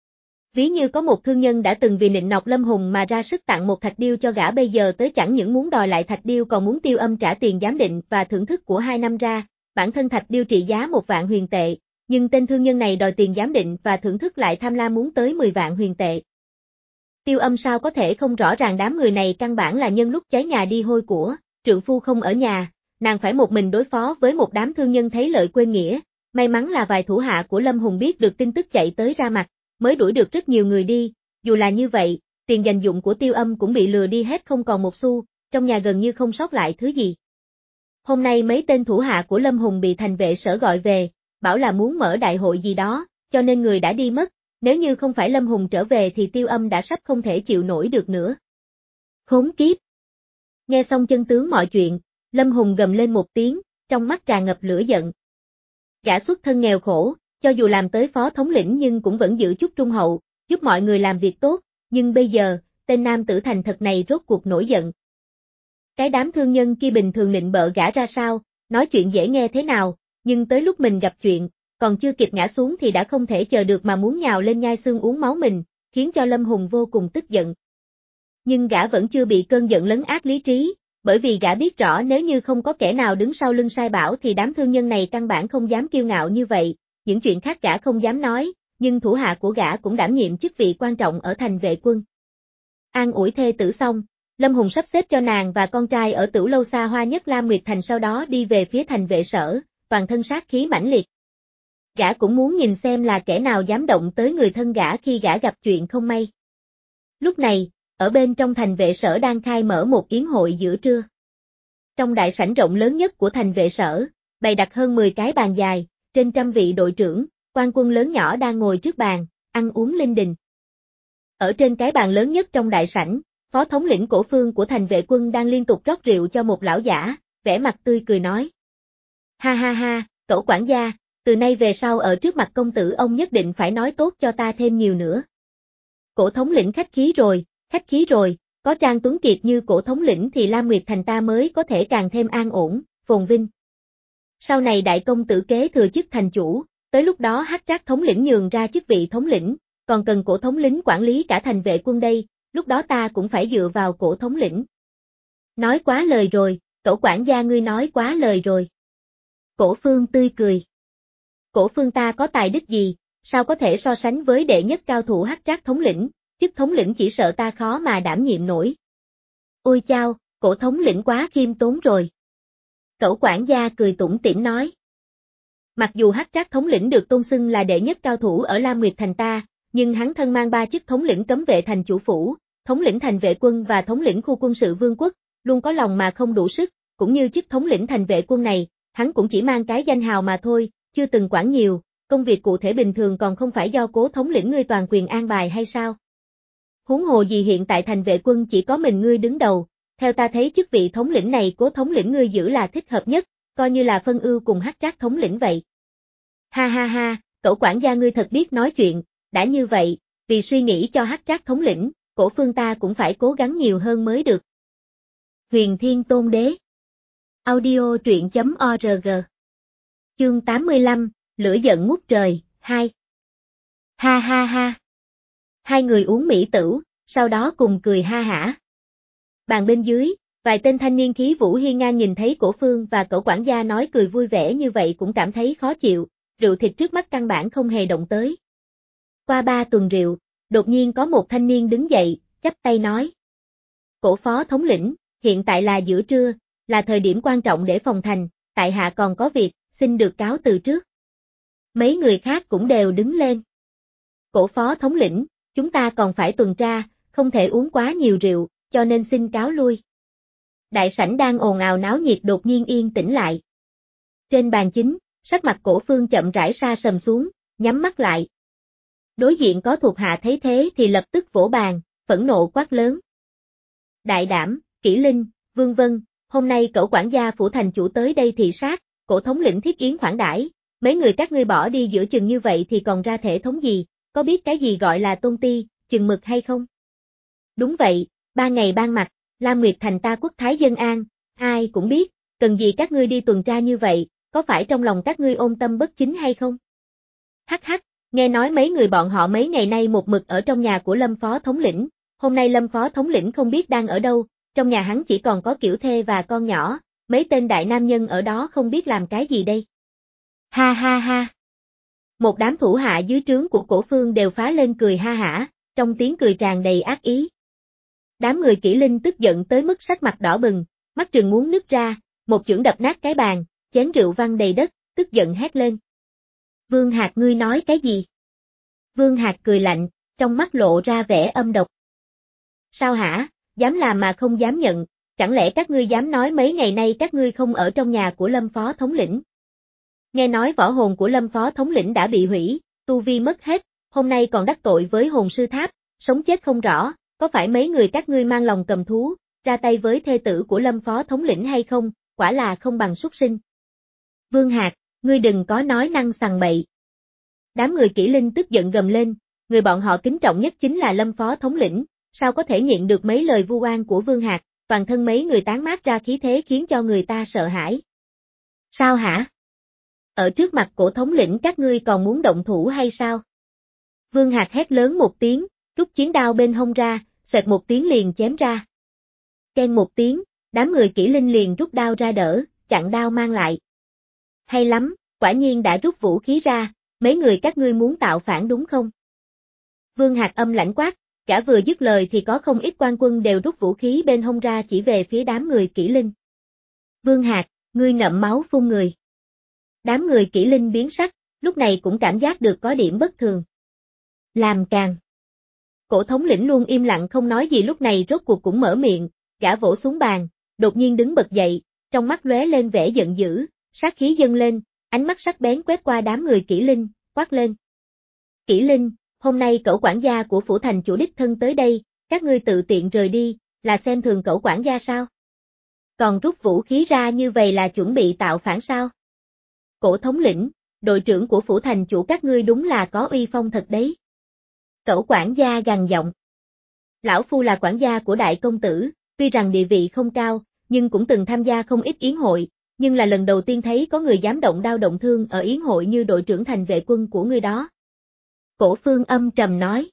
Ví như có một thương nhân đã từng vì nịnh nọt Lâm Hùng mà ra sức tặng một thạch điêu cho gã, bây giờ tới chẳng những muốn đòi lại thạch điêu còn muốn Tiêu Âm trả tiền giám định và thưởng thức của hai năm ra, bản thân thạch điêu trị giá một vạn huyền tệ, nhưng tên thương nhân này đòi tiền giám định và thưởng thức lại tham lam muốn tới mười vạn huyền tệ. Tiêu Âm sao có thể không rõ ràng đám người này căn bản là nhân lúc cháy nhà đi hôi của, trượng phu không ở nhà, nàng phải một mình đối phó với một đám thương nhân thấy lợi quên nghĩa, may mắn là vài thủ hạ của Lâm Hùng biết được tin tức chạy tới ra mặt, mới đuổi được rất nhiều người đi, dù là như vậy, tiền dành dụm của Tiêu Âm cũng bị lừa đi hết không còn một xu, trong nhà gần như không sót lại thứ gì. Hôm nay mấy tên thủ hạ của Lâm Hùng bị thành vệ sở gọi về, bảo là muốn mở đại hội gì đó, cho nên người đã đi mất, nếu như không phải Lâm Hùng trở về thì Tiêu Âm đã sắp không thể chịu nổi được nữa. Khốn kiếp! Nghe xong chân tướng mọi chuyện, Lâm Hùng gầm lên một tiếng, trong mắt tràn ngập lửa giận. Gã xuất thân nghèo khổ, cho dù làm tới phó thống lĩnh nhưng cũng vẫn giữ chút trung hậu, giúp mọi người làm việc tốt, nhưng bây giờ, tên nam tử thành thật này rốt cuộc nổi giận. Cái đám thương nhân kia bình thường nịnh bợ gã ra sao, nói chuyện dễ nghe thế nào, nhưng tới lúc mình gặp chuyện, còn chưa kịp ngã xuống thì đã không thể chờ được mà muốn nhào lên nhai xương uống máu mình, khiến cho Lâm Hùng vô cùng tức giận. Nhưng gã vẫn chưa bị cơn giận lấn át lý trí, bởi vì gã biết rõ nếu như không có kẻ nào đứng sau lưng sai bảo thì đám thương nhân này căn bản không dám kiêu ngạo như vậy, những chuyện khác gã không dám nói, nhưng thủ hạ của gã cũng đảm nhiệm chức vị quan trọng ở thành vệ quân. An ủi thê tử xong, Lâm Hùng sắp xếp cho nàng và con trai ở Tửu Lâu xa hoa nhất Lam Nguyệt Thành, sau đó đi về phía thành vệ sở, toàn thân sát khí mãnh liệt. Gã cũng muốn nhìn xem là kẻ nào dám động tới người thân gã khi gã gặp chuyện không may. Lúc này, ở bên trong thành vệ sở đang khai mở một yến hội giữa trưa. Trong đại sảnh rộng lớn nhất của thành vệ sở, bày đặt hơn mười cái bàn dài, trên trăm vị đội trưởng, quan quân lớn nhỏ đang ngồi trước bàn, ăn uống linh đình. Ở trên cái bàn lớn nhất trong đại sảnh, phó thống lĩnh Cổ Phương của thành vệ quân đang liên tục rót rượu cho một lão giả, vẻ mặt tươi cười nói. Ha ha ha, Cẩu quản gia, từ nay về sau ở trước mặt công tử ông nhất định phải nói tốt cho ta thêm nhiều nữa. Cổ thống lĩnh khách khí rồi, khách khí rồi, có Trang Tuấn Kiệt như Cổ thống lĩnh thì Lam Nguyệt Thành ta mới có thể càng thêm an ổn, phồn vinh. Sau này đại công tử kế thừa chức thành chủ, tới lúc đó Hắc Trác thống lĩnh nhường ra chức vị thống lĩnh, còn cần Cổ thống lĩnh quản lý cả thành vệ quân đây, lúc đó ta cũng phải dựa vào Cổ thống lĩnh. Nói quá lời rồi, Cẩu quản gia ngươi nói quá lời rồi. Cổ Phương tươi cười. Cổ Phương ta có tài đức gì, sao có thể so sánh với đệ nhất cao thủ Hắc Trác thống lĩnh, chức thống lĩnh chỉ sợ ta khó mà đảm nhiệm nổi. Ôi chao, Cổ thống lĩnh quá khiêm tốn rồi. Cẩu quản gia cười tủm tỉm nói. Mặc dù Hắc Trác thống lĩnh được tôn xưng là đệ nhất cao thủ ở Lam Nguyệt Thành ta, nhưng hắn thân mang ba chức thống lĩnh cấm vệ thành chủ phủ, thống lĩnh thành vệ quân và thống lĩnh khu quân sự vương quốc, luôn có lòng mà không đủ sức, cũng như chức thống lĩnh thành vệ quân này, hắn cũng chỉ mang cái danh hào mà thôi, chưa từng quản nhiều, công việc cụ thể bình thường còn không phải do Cố thống lĩnh ngươi toàn quyền an bài hay sao? Huống hồ gì hiện tại thành vệ quân chỉ có mình ngươi đứng đầu, theo ta thấy chức vị thống lĩnh này Cố thống lĩnh ngươi giữ là thích hợp nhất, coi như là phân ưu cùng Hắc Trác thống lĩnh vậy. Ha ha ha, Cẩu quản gia ngươi thật biết nói chuyện, đã như vậy, vì suy nghĩ cho Hắc Trác thống lĩnh, Cổ Phương ta cũng phải cố gắng nhiều hơn mới được. Huyền Thiên Tôn Đế. Audio truyện chấm org. Chương tám mươi lăm, Lửa giận ngút trời, hai. Ha ha ha. Hai người uống mỹ tửu, sau đó cùng cười ha hả. Bàn bên dưới, vài tên thanh niên khí vũ hiên ngang nhìn thấy Cổ Phương và Cẩu quản gia nói cười vui vẻ như vậy cũng cảm thấy khó chịu, rượu thịt trước mắt căn bản không hề động tới. Qua ba tuần rượu, đột nhiên có một thanh niên đứng dậy, chắp tay nói. Cổ phó thống lĩnh, hiện tại là giữa trưa, là thời điểm quan trọng để phòng thành, tại hạ còn có việc, xin được cáo từ trước. Mấy người khác cũng đều đứng lên. Cổ phó thống lĩnh, chúng ta còn phải tuần tra, không thể uống quá nhiều rượu, cho nên xin cáo lui. Đại sảnh đang ồn ào náo nhiệt đột nhiên yên tĩnh lại. Trên bàn chính, sắc mặt Cổ Phương chậm rãi sa sầm xuống, nhắm mắt lại. Đối diện có thuộc hạ thấy thế thì lập tức vỗ bàn, phẫn nộ quát lớn. Đại Đảm, Kỷ Linh, Vương Vân, hôm nay cẩu quản gia phủ thành chủ tới đây thị sát, Cổ thống lĩnh thiết yến khoản đãi, mấy người các ngươi bỏ đi giữa chừng như vậy thì còn ra thể thống gì, có biết cái gì gọi là tôn ti, chừng mực hay không? Đúng vậy, ba ngày ban mặt, Lam Nguyệt thành ta quốc thái dân an, ai cũng biết, cần gì các ngươi đi tuần tra như vậy, có phải trong lòng các ngươi ôm tâm bất chính hay không? Hắc hắc, nghe nói mấy người bọn họ mấy ngày nay một mực ở trong nhà của Lâm phó thống lĩnh, hôm nay Lâm phó thống lĩnh không biết đang ở đâu, trong nhà hắn chỉ còn có kiểu thê và con nhỏ, mấy tên đại nam nhân ở đó không biết làm cái gì đây. Ha ha ha. Một đám thủ hạ dưới trướng của Cổ Phương đều phá lên cười ha hả, trong tiếng cười tràn đầy ác ý. Đám người Kỷ Linh tức giận tới mức sắc mặt đỏ bừng, mắt trừng muốn nứt ra, một chưởng đập nát cái bàn, chén rượu văng đầy đất, tức giận hét lên. Vương Hạc ngươi nói cái gì? Vương Hạc cười lạnh, trong mắt lộ ra vẻ âm độc. Sao hả, dám làm mà không dám nhận, chẳng lẽ các ngươi dám nói mấy ngày nay các ngươi không ở trong nhà của Lâm phó thống lĩnh? Nghe nói võ hồn của Lâm phó thống lĩnh đã bị hủy, tu vi mất hết, hôm nay còn đắc tội với hồn sư tháp, sống chết không rõ, có phải mấy người các ngươi mang lòng cầm thú, ra tay với thê tử của Lâm phó thống lĩnh hay không, quả là không bằng súc sinh. Vương Hạc, ngươi đừng có nói năng sằng bậy. Đám người Kỷ Linh tức giận gầm lên, người bọn họ kính trọng nhất chính là Lâm phó thống lĩnh, sao có thể nhịn được mấy lời vu oan của Vương Hạc, toàn thân mấy người tán mát ra khí thế khiến cho người ta sợ hãi. Sao hả? Ở trước mặt Cổ thống lĩnh các ngươi còn muốn động thủ hay sao? Vương Hạc hét lớn một tiếng, rút chiến đao bên hông ra, xoẹt một tiếng liền chém ra. Keng một tiếng, đám người Kỷ Linh liền rút đao ra đỡ, chặn đao mang lại. Hay lắm, quả nhiên đã rút vũ khí ra, mấy người các ngươi muốn tạo phản đúng không? Vương Hạc âm lãnh quát, cả vừa dứt lời thì có không ít quan quân đều rút vũ khí bên hông ra chỉ về phía đám người Kỷ Linh. Vương Hạc, ngươi ngậm máu phun người. Đám người Kỷ Linh biến sắc, lúc này cũng cảm giác được có điểm bất thường. Làm càng. Cổ thống lĩnh luôn im lặng không nói gì lúc này rốt cuộc cũng mở miệng, gã vỗ xuống bàn, đột nhiên đứng bật dậy, trong mắt lóe lên vẻ giận dữ, sát khí dâng lên, ánh mắt sắc bén quét qua đám người Kỷ Linh, quát lên. Kỷ Linh, hôm nay cẩu quản gia của phủ thành chủ đích thân tới đây, các ngươi tự tiện rời đi, là xem thường cẩu quản gia sao? Còn rút vũ khí ra như vậy là chuẩn bị tạo phản sao? Cổ thống lĩnh, đội trưởng của phủ thành chủ các ngươi đúng là có uy phong thật đấy. Cẩu quản gia gằn giọng. Lão phu là quản gia của đại công tử, tuy rằng địa vị không cao, nhưng cũng từng tham gia không ít yến hội, nhưng là lần đầu tiên thấy có người dám động đao động thương ở yến hội như đội trưởng thành vệ quân của ngươi đó. Cổ Phương âm trầm nói.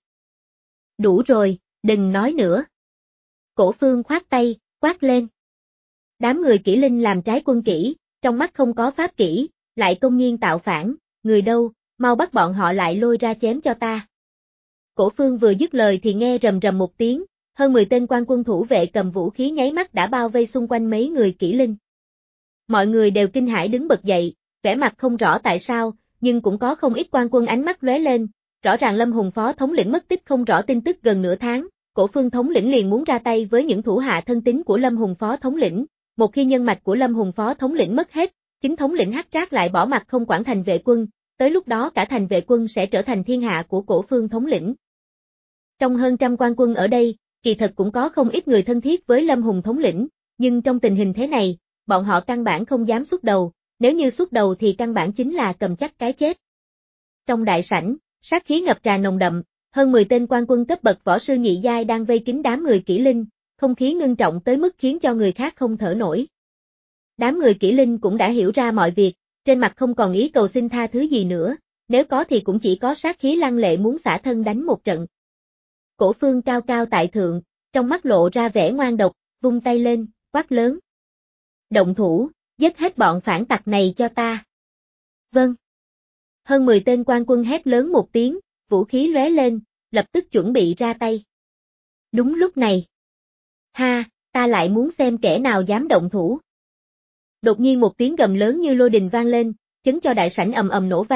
Đủ rồi, đừng nói nữa. Cổ Phương khoát tay, quát lên. Đám người Kỷ Linh làm trái quân kỷ, trong mắt không có pháp kỷ, lại công nhiên tạo phản, người đâu, mau bắt bọn họ lại lôi ra chém cho ta. Cổ Phương vừa dứt lời thì nghe rầm rầm một tiếng, hơn mười tên quan quân thủ vệ cầm vũ khí nháy mắt đã bao vây xung quanh mấy người Kỷ Linh. Mọi người đều kinh hãi đứng bật dậy, vẻ mặt không rõ tại sao, nhưng cũng có không ít quan quân ánh mắt lóe lên, rõ ràng Lâm Hùng phó thống lĩnh mất tích không rõ tin tức gần nửa tháng, Cổ Phương thống lĩnh liền muốn ra tay với những thủ hạ thân tín của Lâm Hùng phó thống lĩnh, một khi nhân mạch của Lâm Hùng phó thống lĩnh mất hết, chính thống lĩnh Hắc Trác lại bỏ mặt không quản thành vệ quân, tới lúc đó cả thành vệ quân sẽ trở thành thiên hạ của Cổ Phương thống lĩnh. Trong hơn trăm quan quân ở đây, kỳ thật cũng có không ít người thân thiết với Lâm Hùng thống lĩnh, nhưng trong tình hình thế này, bọn họ căn bản không dám xuất đầu, nếu như xuất đầu thì căn bản chính là cầm chắc cái chết. Trong đại sảnh, sát khí ngập tràn nồng đậm, hơn mười tên quan quân cấp bậc võ sư nhị giai đang vây kín đám người Kỷ Linh, không khí ngưng trọng tới mức khiến cho người khác không thở nổi. Đám người Kỷ Linh cũng đã hiểu ra mọi việc, trên mặt không còn ý cầu xin tha thứ gì nữa, nếu có thì cũng chỉ có sát khí lăng lệ muốn xả thân đánh một trận. Cổ Phương cao cao tại thượng, trong mắt lộ ra vẻ ngoan độc, vung tay lên, quát lớn. Động thủ, giết hết bọn phản tặc này cho ta. Vâng. Hơn mười tên quan quân hét lớn một tiếng, vũ khí lóe lên, lập tức chuẩn bị ra tay. Đúng lúc này. Ha, ta lại muốn xem kẻ nào dám động thủ. Đột nhiên một tiếng gầm lớn như lôi đình vang lên, chấn cho đại sảnh ầm ầm nổ vang,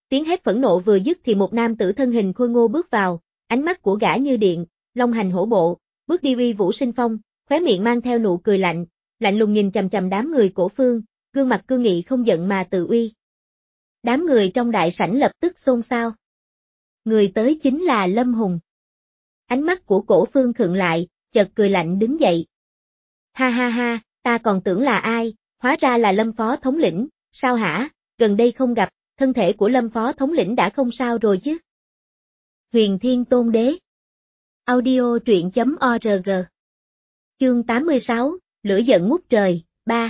Tiếng hét phẫn nộ vừa dứt thì một nam tử thân hình khôi ngô bước vào, ánh mắt của gã như điện, long hành hổ bộ, bước đi uy vũ sinh phong, khóe miệng mang theo nụ cười lạnh, lạnh lùng nhìn chằm chằm đám người Cổ Phương, gương mặt cương nghị không giận mà tự uy. Đám người trong đại sảnh lập tức xôn xao. Người tới chính là Lâm Hùng. Ánh mắt của Cổ Phương khựng lại, chợt cười lạnh đứng dậy. Ha ha ha, ta còn tưởng là ai, hóa ra là Lâm Phó Thống lĩnh, sao hả, gần đây không gặp, thân thể của Lâm Phó Thống lĩnh đã không sao rồi chứ? Huyền Thiên Tôn Đế. Audio truyện chấm org. Chương tám mươi sáu, Lửa giận ngút trời, ba.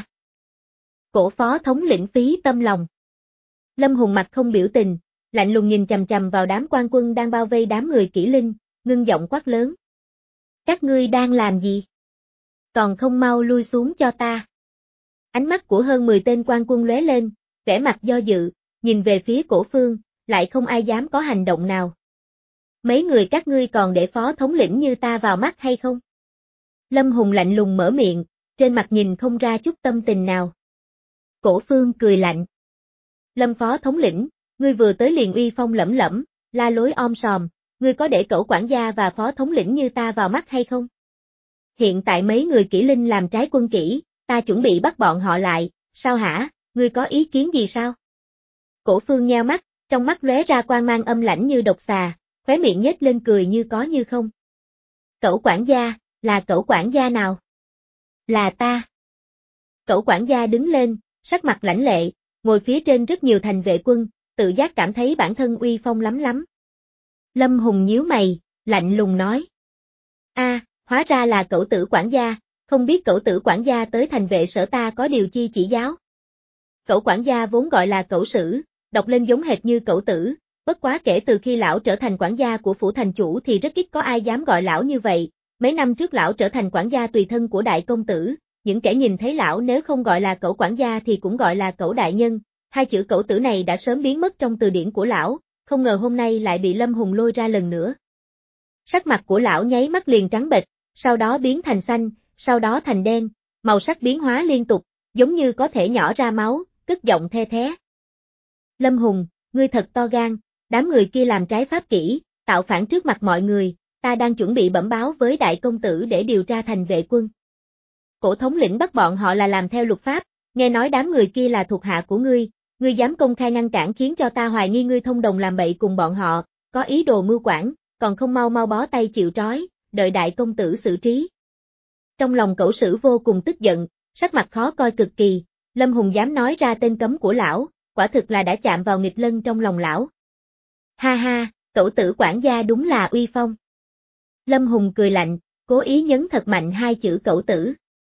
Cổ Phó Thống lĩnh phí tâm lòng. Lâm Hùng mặt không biểu tình, lạnh lùng nhìn chằm chằm vào đám quan quân đang bao vây đám người Kỷ Linh, ngưng giọng quát lớn. Các ngươi đang làm gì? Còn không mau lui xuống cho ta. Ánh mắt của hơn mười tên quan quân lóe lên, vẻ mặt do dự, nhìn về phía Cổ Phương, lại không ai dám có hành động nào. Mấy người các ngươi còn để phó thống lĩnh như ta vào mắt hay không? Lâm Hùng lạnh lùng mở miệng, trên mặt nhìn không ra chút tâm tình nào. Cổ Phương cười lạnh. Lâm phó thống lĩnh, ngươi vừa tới liền uy phong lẫm lẫm, la lối om sòm, ngươi có để cẩu quản gia và phó thống lĩnh như ta vào mắt hay không? Hiện tại mấy người Kỷ Linh làm trái quân kỷ, ta chuẩn bị bắt bọn họ lại, sao hả, ngươi có ý kiến gì sao? Cổ Phương nheo mắt, trong mắt lóe ra quang mang âm lãnh như độc xà, khóe miệng nhếch lên cười như có như không. Cẩu quản gia, là cẩu quản gia nào? Là ta. Cẩu quản gia đứng lên, sắc mặt lãnh lệ, ngồi phía trên rất nhiều thành vệ quân, tự giác cảm thấy bản thân uy phong lắm lắm. Lâm Hùng nhíu mày, lạnh lùng nói. A, hóa ra là cẩu tử quản gia, không biết cẩu tử quản gia tới thành vệ sở ta có điều chi chỉ giáo. Cẩu quản gia vốn gọi là cẩu sử, đọc lên giống hệt như cẩu tử, bất quá kể từ khi lão trở thành quản gia của phủ thành chủ thì rất ít có ai dám gọi lão như vậy. Mấy năm trước lão trở thành quản gia tùy thân của đại công tử, những kẻ nhìn thấy lão nếu không gọi là cẩu quản gia thì cũng gọi là cẩu đại nhân, hai chữ cẩu tử này đã sớm biến mất trong từ điển của lão, không ngờ hôm nay lại bị Lâm Hùng lôi ra lần nữa. Sắc mặt của lão nháy mắt liền trắng bệch, sau đó biến thành xanh, sau đó thành đen, màu sắc biến hóa liên tục, giống như có thể nhỏ ra máu, cất giọng the thé. Lâm Hùng, ngươi thật to gan, đám người kia làm trái pháp kỷ, tạo phản trước mặt mọi người, ta đang chuẩn bị bẩm báo với đại công tử để điều tra thành vệ quân. Cổ thống lĩnh bắt bọn họ là làm theo luật pháp, nghe nói đám người kia là thuộc hạ của ngươi, ngươi dám công khai ngăn cản khiến cho ta hoài nghi ngươi thông đồng làm bậy cùng bọn họ, có ý đồ mưu quản, còn không mau mau bó tay chịu trói, đợi đại công tử xử trí. Trong lòng Cẩu Sử vô cùng tức giận, sắc mặt khó coi cực kỳ, Lâm Hùng dám nói ra tên cấm của lão, quả thực là đã chạm vào nghịch lân trong lòng lão. Ha ha, Cẩu tử quản gia đúng là uy phong. Lâm Hùng cười lạnh, cố ý nhấn thật mạnh hai chữ cẩu tử.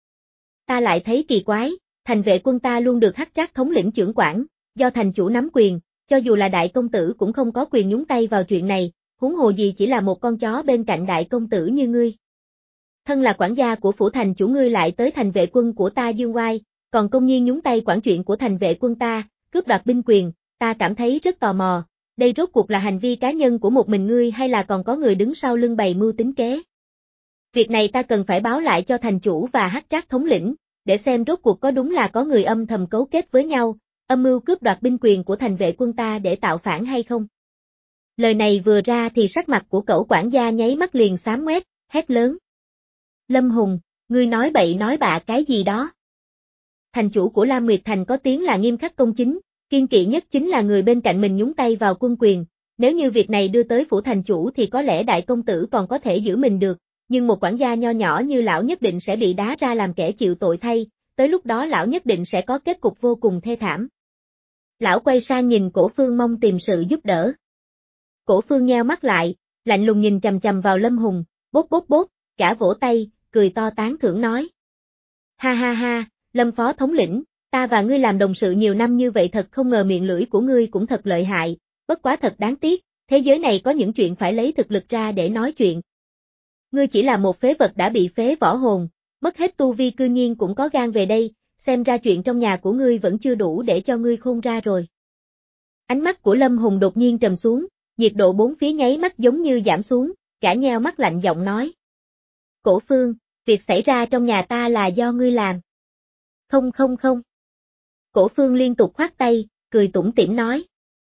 Ta lại thấy kỳ quái, thành vệ quân ta luôn được Hắc Trác thống lĩnh trưởng quản, do thành chủ nắm quyền, cho dù là đại công tử cũng không có quyền nhúng tay vào chuyện này, huống hồ gì chỉ là một con chó bên cạnh đại công tử như ngươi. Thân là quản gia của phủ thành chủ ngươi lại tới thành vệ quân của ta dương oai, còn công nhiên nhúng tay quản chuyện của thành vệ quân ta, cướp đoạt binh quyền, ta cảm thấy rất tò mò, đây rốt cuộc là hành vi cá nhân của một mình ngươi hay là còn có người đứng sau lưng bày mưu tính kế. Việc này ta cần phải báo lại cho thành chủ và Hắc Trác thống lĩnh, để xem rốt cuộc có đúng là có người âm thầm cấu kết với nhau, âm mưu cướp đoạt binh quyền của thành vệ quân ta để tạo phản hay không. Lời này vừa ra thì sắc mặt của cẩu quản gia nháy mắt liền xám ngoét, hét lớn. Lâm Hùng, ngươi nói bậy nói bạ cái gì đó. Thành chủ của Lam Nguyệt Thành có tiếng là nghiêm khắc công chính, kiên kỵ nhất chính là người bên cạnh mình nhúng tay vào quân quyền, nếu như việc này đưa tới phủ thành chủ thì có lẽ đại công tử còn có thể giữ mình được, nhưng một quản gia nho nhỏ như lão nhất định sẽ bị đá ra làm kẻ chịu tội thay, tới lúc đó lão nhất định sẽ có kết cục vô cùng thê thảm. Lão quay sang nhìn Cổ Phương mong tìm sự giúp đỡ. Cổ Phương nheo mắt lại, lạnh lùng nhìn chằm chằm vào Lâm Hùng, bốt bốt bốt, cả vỗ tay, cười to tán thưởng nói. Ha ha ha, Lâm phó thống lĩnh, ta và ngươi làm đồng sự nhiều năm như vậy thật không ngờ miệng lưỡi của ngươi cũng thật lợi hại, bất quá thật đáng tiếc, thế giới này có những chuyện phải lấy thực lực ra để nói chuyện. Ngươi chỉ là một phế vật đã bị phế võ hồn, mất hết tu vi cư nhiên cũng có gan về đây, xem ra chuyện trong nhà của ngươi vẫn chưa đủ để cho ngươi khôn ra rồi. Ánh mắt của Lâm Hùng đột nhiên trầm xuống, nhiệt độ bốn phía nháy mắt giống như giảm xuống, cả nheo mắt lạnh giọng nói. Cổ Phương, việc xảy ra trong nhà ta là do ngươi làm. Không không không. Cổ Phương liên tục khoát tay, cười tủm tỉm nói.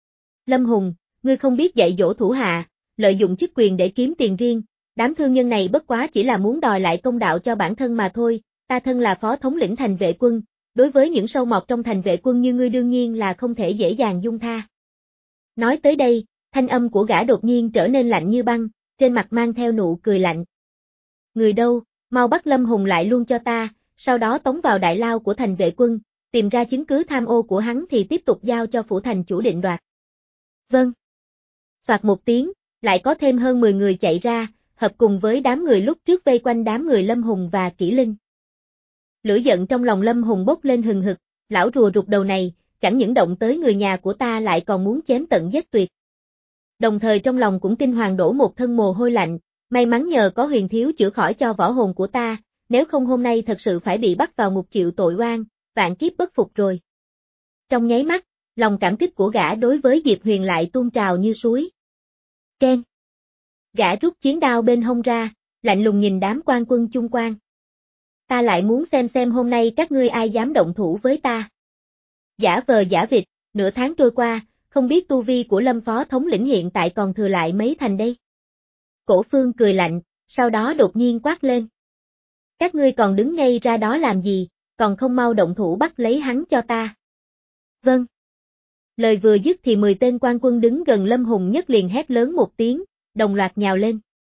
Lâm Hùng, ngươi không biết dạy dỗ thủ hạ, lợi dụng chức quyền để kiếm tiền riêng, đám thương nhân này bất quá chỉ là muốn đòi lại công đạo cho bản thân mà thôi, ta thân là phó thống lĩnh thành vệ quân, đối với những sâu mọt trong thành vệ quân như ngươi đương nhiên là không thể dễ dàng dung tha. Nói tới đây, thanh âm của gã đột nhiên trở nên lạnh như băng, trên mặt mang theo nụ cười lạnh. Người đâu, mau bắt Lâm Hùng lại luôn cho ta, sau đó tống vào đại lao của thành vệ quân, tìm ra chứng cứ tham ô của hắn thì tiếp tục giao cho phủ thành chủ định đoạt. Vâng. Soạt một tiếng, lại có thêm hơn mười người chạy ra, hợp cùng với đám người lúc trước vây quanh đám người Lâm Hùng và Kỷ Linh. Lửa giận trong lòng Lâm Hùng bốc lên hừng hực, lão rùa rụt đầu này, chẳng những động tới người nhà của ta lại còn muốn chém tận giết tuyệt. Đồng thời trong lòng cũng kinh hoàng đổ một thân mồ hôi lạnh, may mắn nhờ có Huyền thiếu chữa khỏi cho võ hồn của ta, nếu không hôm nay thật sự phải bị bắt vào ngục chịu tội oan, vạn kiếp bất phục rồi. Trong nháy mắt, lòng cảm kích của gã đối với Diệp Huyền lại tuôn trào như suối. Ken. Gã rút chiến đao bên hông ra, lạnh lùng nhìn đám quan quân chung quanh. Ta lại muốn xem xem hôm nay các ngươi ai dám động thủ với ta. Giả vờ giả vịt, nửa tháng trôi qua, không biết tu vi của Lâm phó thống lĩnh hiện tại còn thừa lại mấy thành đây. Cổ Phương cười lạnh, sau đó đột nhiên quát lên. Các ngươi còn đứng ngay ra đó làm gì, còn không mau động thủ bắt lấy hắn cho ta. Vâng. Lời vừa dứt thì mười tên quan quân đứng gần Lâm Hùng nhất liền hét lớn một tiếng, đồng loạt nhào lên.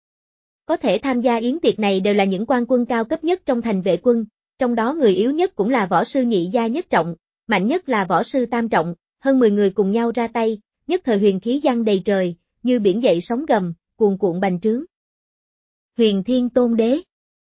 Có thể tham gia yến tiệc này đều là những quan quân cao cấp nhất trong thành vệ quân, trong đó người yếu nhất cũng là võ sư nhị gia nhất trọng, mạnh nhất là võ sư tam trọng, hơn mười người cùng nhau ra tay, nhất thời huyền khí giăng đầy trời, như biển dậy sóng gầm, cuồn cuộn bành trướng. Huyền Thiên Tôn Đế.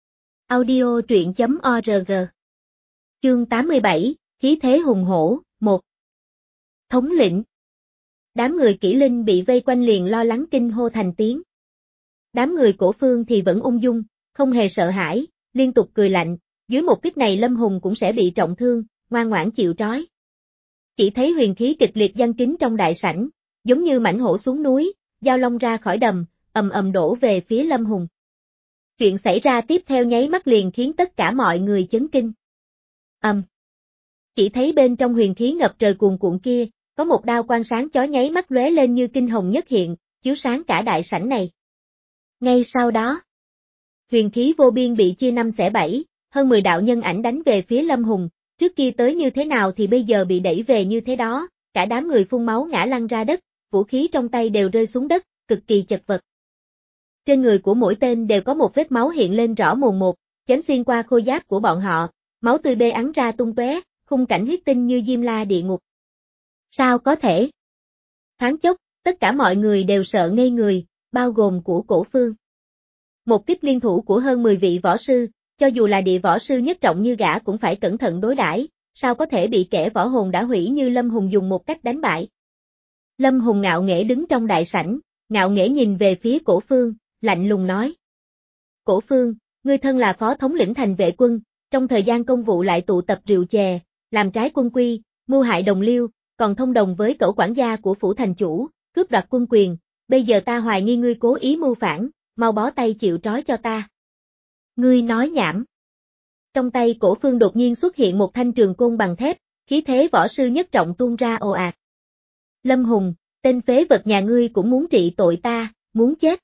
Audio truyện chấm org. Chương tám mươi bảy, khí thế hùng hổ, một. Thống lĩnh. Đám người Kỷ Linh bị vây quanh liền lo lắng kinh hô thành tiếng. Đám người Cổ Phương thì vẫn ung dung, không hề sợ hãi, liên tục cười lạnh, dưới một kích này Lâm Hùng cũng sẽ bị trọng thương, ngoan ngoãn chịu trói. Chỉ thấy huyền khí kịch liệt giăng kín trong đại sảnh, giống như mãnh hổ xuống núi, dao long ra khỏi đầm, ầm ầm đổ về phía Lâm Hùng. Chuyện xảy ra tiếp theo nháy mắt liền khiến tất cả mọi người chấn kinh. Ầm. Um. Chỉ thấy bên trong huyền khí ngập trời cuồn cuộn kia, có một đao quang sáng chói nháy mắt lóe lên như kinh hồng nhất hiện, chiếu sáng cả đại sảnh này. Ngay sau đó, huyền khí vô biên bị chia năm xẻ bảy, hơn mười đạo nhân ảnh đánh về phía Lâm Hùng, trước kia tới như thế nào thì bây giờ bị đẩy về như thế đó, cả đám người phun máu ngã lăn ra đất, vũ khí trong tay đều rơi xuống đất, cực kỳ chật vật. Trên người của mỗi tên đều có một vết máu hiện lên rõ mồn một, chém xuyên qua khôi giáp của bọn họ, máu tươi bê ắn ra tung tóe, khung cảnh huyết tinh như diêm la địa ngục. Sao có thể? Thoáng chốc, tất cả mọi người đều sợ ngây người, bao gồm của Cổ Phương. Một kích liên thủ của hơn mười vị võ sư, cho dù là địa võ sư nhất trọng như gã cũng phải cẩn thận đối đãi, sao có thể bị kẻ võ hồn đã hủy như Lâm Hùng dùng một cách đánh bại. Lâm Hùng ngạo nghễ đứng trong đại sảnh, ngạo nghễ nhìn về phía Cổ Phương, lạnh lùng nói. Cổ Phương, ngươi thân là phó thống lĩnh thành vệ quân, trong thời gian công vụ lại tụ tập rượu chè, làm trái quân quy, mưu hại đồng liêu, còn thông đồng với cẩu quản gia của phủ thành chủ, cướp đoạt quân quyền, bây giờ ta hoài nghi ngươi cố ý mưu phản, mau bó tay chịu trói cho ta. Ngươi nói nhảm. Trong tay Cổ Phương đột nhiên xuất hiện một thanh trường côn bằng thép, khí thế võ sư nhất trọng tuôn ra ồ ạt. Lâm Hùng, tên phế vật nhà ngươi cũng muốn trị tội ta, muốn chết.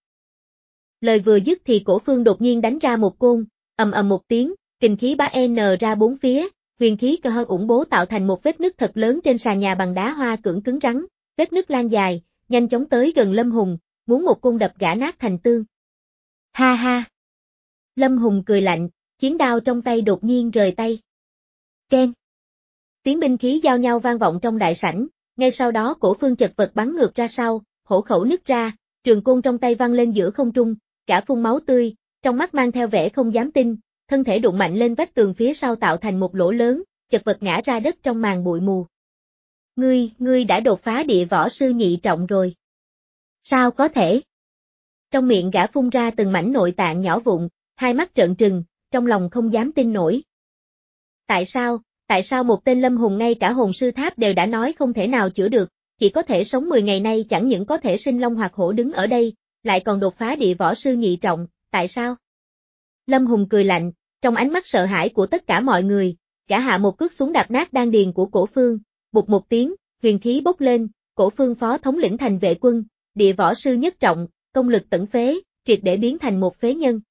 Lời vừa dứt thì Cổ Phương đột nhiên đánh ra một côn, ầm ầm một tiếng, kình khí bá n ra bốn phía, huyền khí cơ hơn ủng bố tạo thành một vết nứt thật lớn trên sàn nhà bằng đá hoa cưỡng cứng rắn, vết nứt lan dài, nhanh chóng tới gần Lâm Hùng, muốn một côn đập gã nát thành tương. Ha ha. Lâm Hùng cười lạnh, chiến đao trong tay đột nhiên rời tay. Ken. Tiếng binh khí giao nhau vang vọng trong đại sảnh, ngay sau đó Cổ Phương chật vật bắn ngược ra sau, hổ khẩu nứt ra, trường côn trong tay văng lên giữa không trung, cả phun máu tươi, trong mắt mang theo vẻ không dám tin, thân thể đụng mạnh lên vách tường phía sau tạo thành một lỗ lớn, chật vật ngã ra đất trong màn bụi mù. Ngươi, ngươi đã đột phá địa võ sư nhị trọng rồi. Sao có thể? Trong miệng gã phun ra từng mảnh nội tạng nhỏ vụn, hai mắt trợn trừng, trong lòng không dám tin nổi. Tại sao, tại sao một tên Lâm Hùng ngay cả hồn sư tháp đều đã nói không thể nào chữa được, chỉ có thể sống mười ngày nay chẳng những có thể sinh long hoặc hổ đứng ở đây, lại còn đột phá địa võ sư nhị trọng, tại sao? Lâm Hùng cười lạnh, trong ánh mắt sợ hãi của tất cả mọi người, gã hạ một cước xuống đạp nát đan điền của Cổ Phương, bụt một tiếng, huyền khí bốc lên, Cổ Phương phó thống lĩnh thành vệ quân, địa võ sư nhất trọng, công lực tận phế, triệt để biến thành một phế nhân.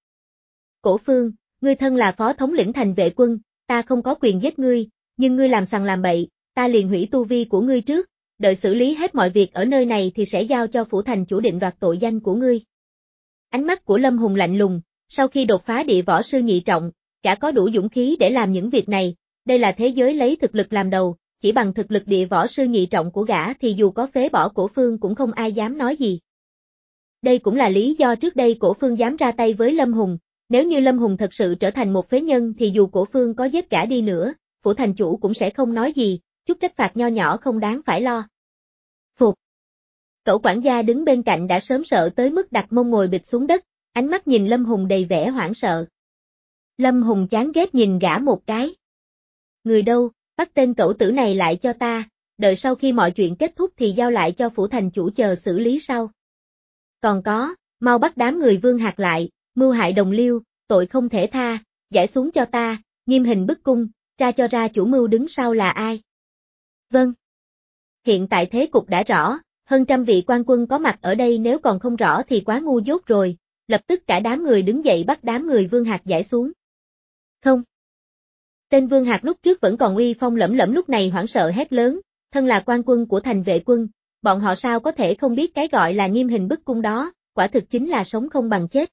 Cổ Phương, ngươi thân là phó thống lĩnh thành vệ quân, ta không có quyền giết ngươi, nhưng ngươi làm sằng làm bậy, ta liền hủy tu vi của ngươi trước, đợi xử lý hết mọi việc ở nơi này thì sẽ giao cho phủ thành chủ định đoạt tội danh của ngươi. Ánh mắt của Lâm Hùng lạnh lùng, sau khi đột phá địa võ sư nhị trọng, gã có đủ dũng khí để làm những việc này, đây là thế giới lấy thực lực làm đầu, chỉ bằng thực lực địa võ sư nhị trọng của gã thì dù có phế bỏ Cổ Phương cũng không ai dám nói gì. Đây cũng là lý do trước đây Cổ Phương dám ra tay với Lâm Hùng, nếu như Lâm Hùng thật sự trở thành một phế nhân thì dù Cổ Phương có giết gã đi nữa, phủ thành chủ cũng sẽ không nói gì, chút trách phạt nho nhỏ không đáng phải lo. Phục. Cẩu quản gia đứng bên cạnh đã sớm sợ tới mức đặt mông ngồi bịch xuống đất, ánh mắt nhìn Lâm Hùng đầy vẻ hoảng sợ. Lâm Hùng chán ghét nhìn gã một cái. Người đâu, bắt tên cẩu tử này lại cho ta, đợi sau khi mọi chuyện kết thúc thì giao lại cho phủ thành chủ chờ xử lý sau. Còn có, mau bắt đám người Vương Hạc lại, mưu hại đồng liêu, tội không thể tha, giải xuống cho ta, nghiêm hình bức cung, tra cho ra chủ mưu đứng sau là ai. Vâng. Hiện tại thế cục đã rõ, hơn trăm vị quan quân có mặt ở đây nếu còn không rõ thì quá ngu dốt rồi, lập tức cả đám người đứng dậy bắt đám người Vương Hạc giải xuống. Không. Tên Vương Hạc lúc trước vẫn còn uy phong lẫm lẫm lúc này hoảng sợ hét lớn, thân là quan quân của thành vệ quân, bọn họ sao có thể không biết cái gọi là nghiêm hình bức cung đó, quả thực chính là sống không bằng chết.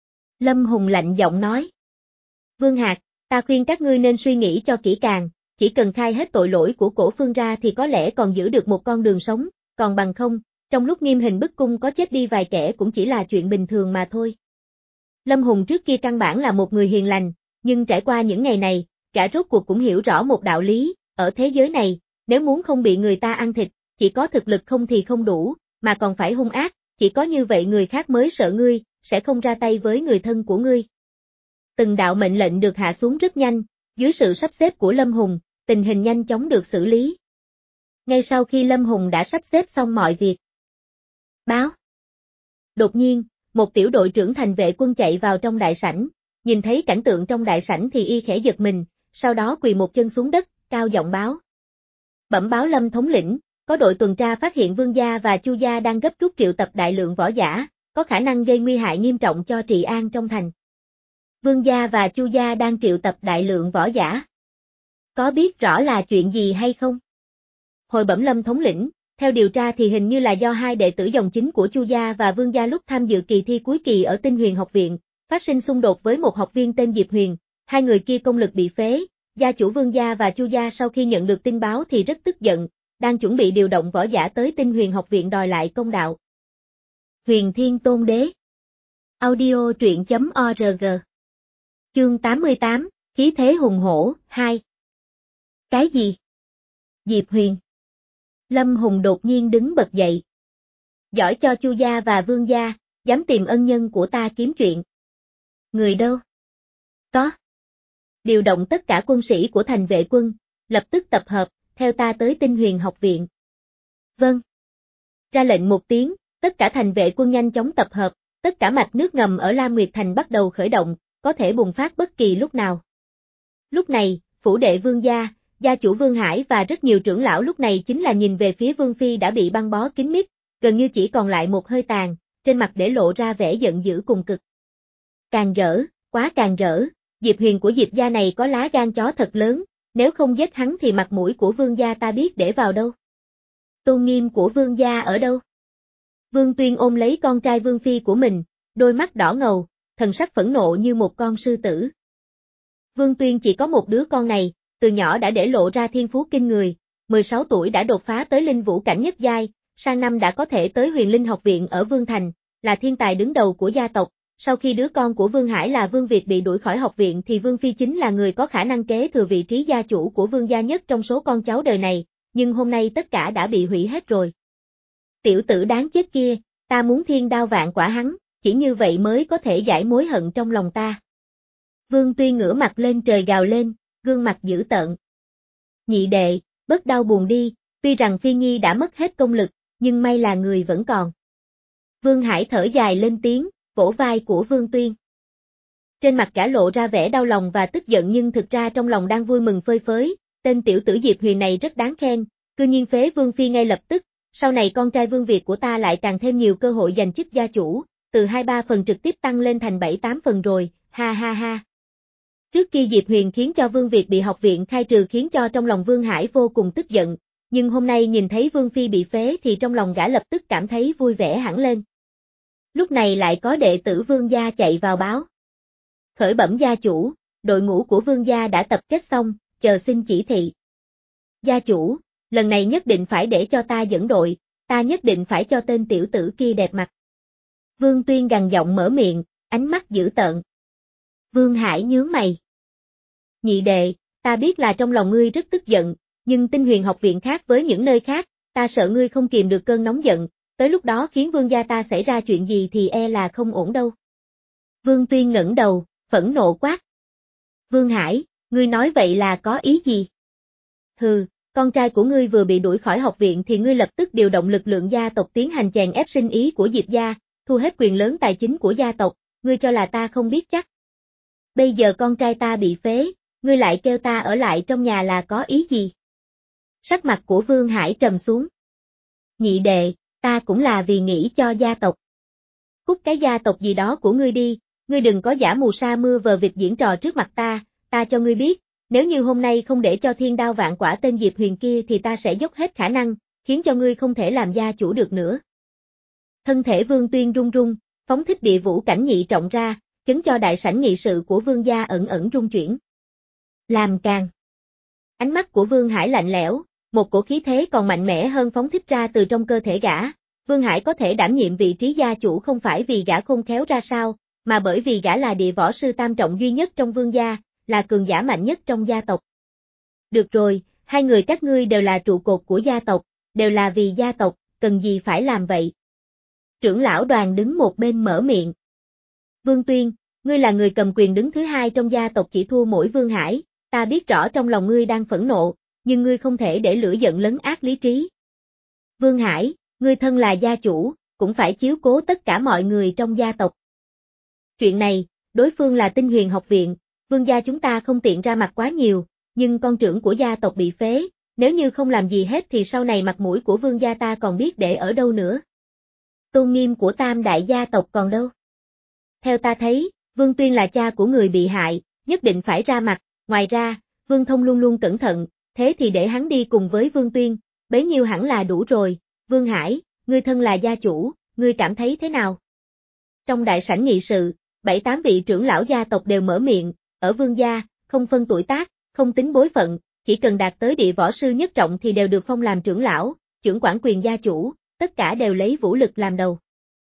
Lâm Hùng lạnh giọng nói. Vương Hạc, ta khuyên các ngươi nên suy nghĩ cho kỹ càng, chỉ cần khai hết tội lỗi của Cổ Phương ra thì có lẽ còn giữ được một con đường sống, còn bằng không, trong lúc nghiêm hình bức cung có chết đi vài kẻ cũng chỉ là chuyện bình thường mà thôi. Lâm Hùng trước kia căn bản là một người hiền lành, nhưng trải qua những ngày này, gã rốt cuộc cũng hiểu rõ một đạo lý, ở thế giới này, nếu muốn không bị người ta ăn thịt, chỉ có thực lực không thì không đủ, mà còn phải hung ác, chỉ có như vậy người khác mới sợ ngươi, sẽ không ra tay với người thân của ngươi. Từng đạo mệnh lệnh được hạ xuống rất nhanh, dưới sự sắp xếp của Lâm Hùng, tình hình nhanh chóng được xử lý. Ngay sau khi Lâm Hùng đã sắp xếp xong mọi việc. Báo. Đột nhiên, một tiểu đội trưởng thành vệ quân chạy vào trong đại sảnh, nhìn thấy cảnh tượng trong đại sảnh thì y khẽ giật mình, sau đó quỳ một chân xuống đất, cao giọng báo. Bẩm báo Lâm thống lĩnh, có đội tuần tra phát hiện Vương gia và Chu gia đang gấp rút triệu tập đại lượng võ giả, có khả năng gây nguy hại nghiêm trọng cho trị an trong thành. Vương gia và Chu gia đang triệu tập đại lượng võ giả. Có biết rõ là chuyện gì hay không? Hồi bẩm Lâm thống lĩnh, theo điều tra thì hình như là do hai đệ tử dòng chính của Chu gia và Vương gia lúc tham dự kỳ thi cuối kỳ ở Tinh Huyền học viện, phát sinh xung đột với một học viên tên Diệp Huyền, hai người kia công lực bị phế, gia chủ Vương gia và Chu gia sau khi nhận được tin báo thì rất tức giận, đang chuẩn bị điều động võ giả tới Tinh Huyền học viện đòi lại công đạo. Huyền Thiên Tôn Đế. Audio truyện chấm org. Chương tám mươi tám, khí thế hùng hổ, hai. Cái gì? Diệp Huyền. Lâm Hùng đột nhiên đứng bật dậy. Giỏi cho Chu gia và Vương gia, dám tìm ân nhân của ta kiếm chuyện. Người đâu? Có. Điều động tất cả quân sĩ của thành vệ quân, lập tức tập hợp, theo ta tới Tinh Huyền học viện. Vâng. Ra lệnh một tiếng, tất cả thành vệ quân nhanh chóng tập hợp, tất cả mạch nước ngầm ở Lam Nguyệt Thành bắt đầu khởi động, có thể bùng phát bất kỳ lúc nào. Lúc này, phủ đệ Vương gia, gia chủ Vương Hải và rất nhiều trưởng lão lúc này chính là nhìn về phía Vương Phi đã bị băng bó kín mít, gần như chỉ còn lại một hơi tàn, trên mặt để lộ ra vẻ giận dữ cùng cực. Càng rỡ, quá càng rỡ, Diệp Huyền của Diệp gia này có lá gan chó thật lớn, nếu không giết hắn thì mặt mũi của Vương gia ta biết để vào đâu. Tôn nghiêm của Vương gia ở đâu? Vương Tuyên ôm lấy con trai Vương Phi của mình, đôi mắt đỏ ngầu, thần sắc phẫn nộ như một con sư tử. Vương Tuyên chỉ có một đứa con này, từ nhỏ đã để lộ ra thiên phú kinh người, mười sáu tuổi đã đột phá tới linh vũ cảnh nhất giai, sang năm đã có thể tới Huyền Linh học viện ở Vương Thành, là thiên tài đứng đầu của gia tộc. Sau khi đứa con của Vương Hải là Vương Việt bị đuổi khỏi học viện thì Vương Phi chính là người có khả năng kế thừa vị trí gia chủ của Vương gia nhất trong số con cháu đời này, nhưng hôm nay tất cả đã bị hủy hết rồi. Tiểu tử đáng chết kia, ta muốn thiên đao vạn quả hắn, chỉ như vậy mới có thể giải mối hận trong lòng ta. Vương Tuyên ngửa mặt lên trời gào lên, gương mặt dữ tợn. Nhị đệ, bớt đau buồn đi, tuy rằng Phi Nhi đã mất hết công lực, nhưng may là người vẫn còn. Vương Hải thở dài lên tiếng, vỗ vai của Vương Tuyên. Trên mặt gã lộ ra vẻ đau lòng và tức giận nhưng thực ra trong lòng đang vui mừng phơi phới, tên tiểu tử Diệp Huyền này rất đáng khen, cư nhiên phế Vương Phi ngay lập tức, sau này con trai Vương Việt của ta lại càng thêm nhiều cơ hội giành chức gia chủ, từ hai ba phần trực tiếp tăng lên thành bảy tám phần rồi, ha ha ha. Trước kia Diệp Huyền khiến cho Vương Việt bị học viện khai trừ khiến cho trong lòng Vương Hải vô cùng tức giận, nhưng hôm nay nhìn thấy Vương Phi bị phế thì trong lòng gã lập tức cảm thấy vui vẻ hẳn lên. Lúc này lại có đệ tử Vương gia chạy vào báo. Khởi bẩm gia chủ, đội ngũ của Vương gia đã tập kết xong, chờ xin chỉ thị. Gia chủ, lần này nhất định phải để cho ta dẫn đội, ta nhất định phải cho tên tiểu tử kia đẹp mặt. Vương Tuyên gằn giọng mở miệng, ánh mắt dữ tợn. Vương Hải nhướng mày. Nhị đệ, ta biết là trong lòng ngươi rất tức giận, nhưng Tinh Huyền học viện khác với những nơi khác, ta sợ ngươi không kìm được cơn nóng giận, tới lúc đó khiến vương gia ta xảy ra chuyện gì thì e là không ổn đâu. Vương Tuyên ngẩng đầu, phẫn nộ quát. Vương Hải, ngươi nói vậy là có ý gì? Hừ, con trai của ngươi vừa bị đuổi khỏi học viện thì ngươi lập tức điều động lực lượng gia tộc tiến hành chèn ép sinh ý của Diệp gia, thu hết quyền lớn tài chính của gia tộc, ngươi cho là ta không biết chắc. Bây giờ con trai ta bị phế, ngươi lại kêu ta ở lại trong nhà là có ý gì? Sắc mặt của Vương Hải trầm xuống. Nhị đệ, ta cũng là vì nghĩ cho gia tộc. Cút cái gia tộc gì đó của ngươi đi, ngươi đừng có giả mù sa mưa vờ vịt diễn trò trước mặt ta, ta cho ngươi biết, nếu như hôm nay không để cho thiên đao vạn quả tên Diệp Huyền kia thì ta sẽ dốc hết khả năng, khiến cho ngươi không thể làm gia chủ được nữa. Thân thể Vương Tuyên run run, phóng thích địa vũ cảnh nhị trọng ra, chấn cho đại sảnh nghị sự của Vương gia ẩn ẩn rung chuyển. Làm càng. Ánh mắt của Vương Hải lạnh lẽo, một cổ khí thế còn mạnh mẽ hơn phóng thích ra từ trong cơ thể gã. Vương Hải có thể đảm nhiệm vị trí gia chủ không phải vì gã khôn khéo ra sao, mà bởi vì gã là địa võ sư tam trọng duy nhất trong Vương gia, là cường giả mạnh nhất trong gia tộc. Được rồi, hai người các ngươi đều là trụ cột của gia tộc, đều là vì gia tộc, cần gì phải làm vậy? Trưởng lão Đoàn đứng một bên mở miệng. Vương Tuyên, ngươi là người cầm quyền đứng thứ hai trong gia tộc chỉ thua mỗi Vương Hải, ta biết rõ trong lòng ngươi đang phẫn nộ, nhưng ngươi không thể để lửa giận lấn át lý trí. Vương Hải, ngươi thân là gia chủ, cũng phải chiếu cố tất cả mọi người trong gia tộc. Chuyện này, đối phương là Tinh Huyền học viện, Vương gia chúng ta không tiện ra mặt quá nhiều, nhưng con trưởng của gia tộc bị phế, nếu như không làm gì hết thì sau này mặt mũi của Vương gia ta còn biết để ở đâu nữa. Tôn nghiêm của tam đại gia tộc còn đâu? Theo ta thấy, Vương Tuyên là cha của người bị hại, nhất định phải ra mặt, ngoài ra, Vương Thông luôn luôn cẩn thận, thế thì để hắn đi cùng với Vương Tuyên, bấy nhiêu hẳn là đủ rồi. Vương Hải, ngươi thân là gia chủ, ngươi cảm thấy thế nào? Trong đại sảnh nghị sự, bảy tám vị trưởng lão gia tộc đều mở miệng, ở Vương gia, không phân tuổi tác, không tính bối phận, chỉ cần đạt tới địa võ sư nhất trọng thì đều được phong làm trưởng lão, trưởng quản quyền gia chủ, tất cả đều lấy vũ lực làm đầu.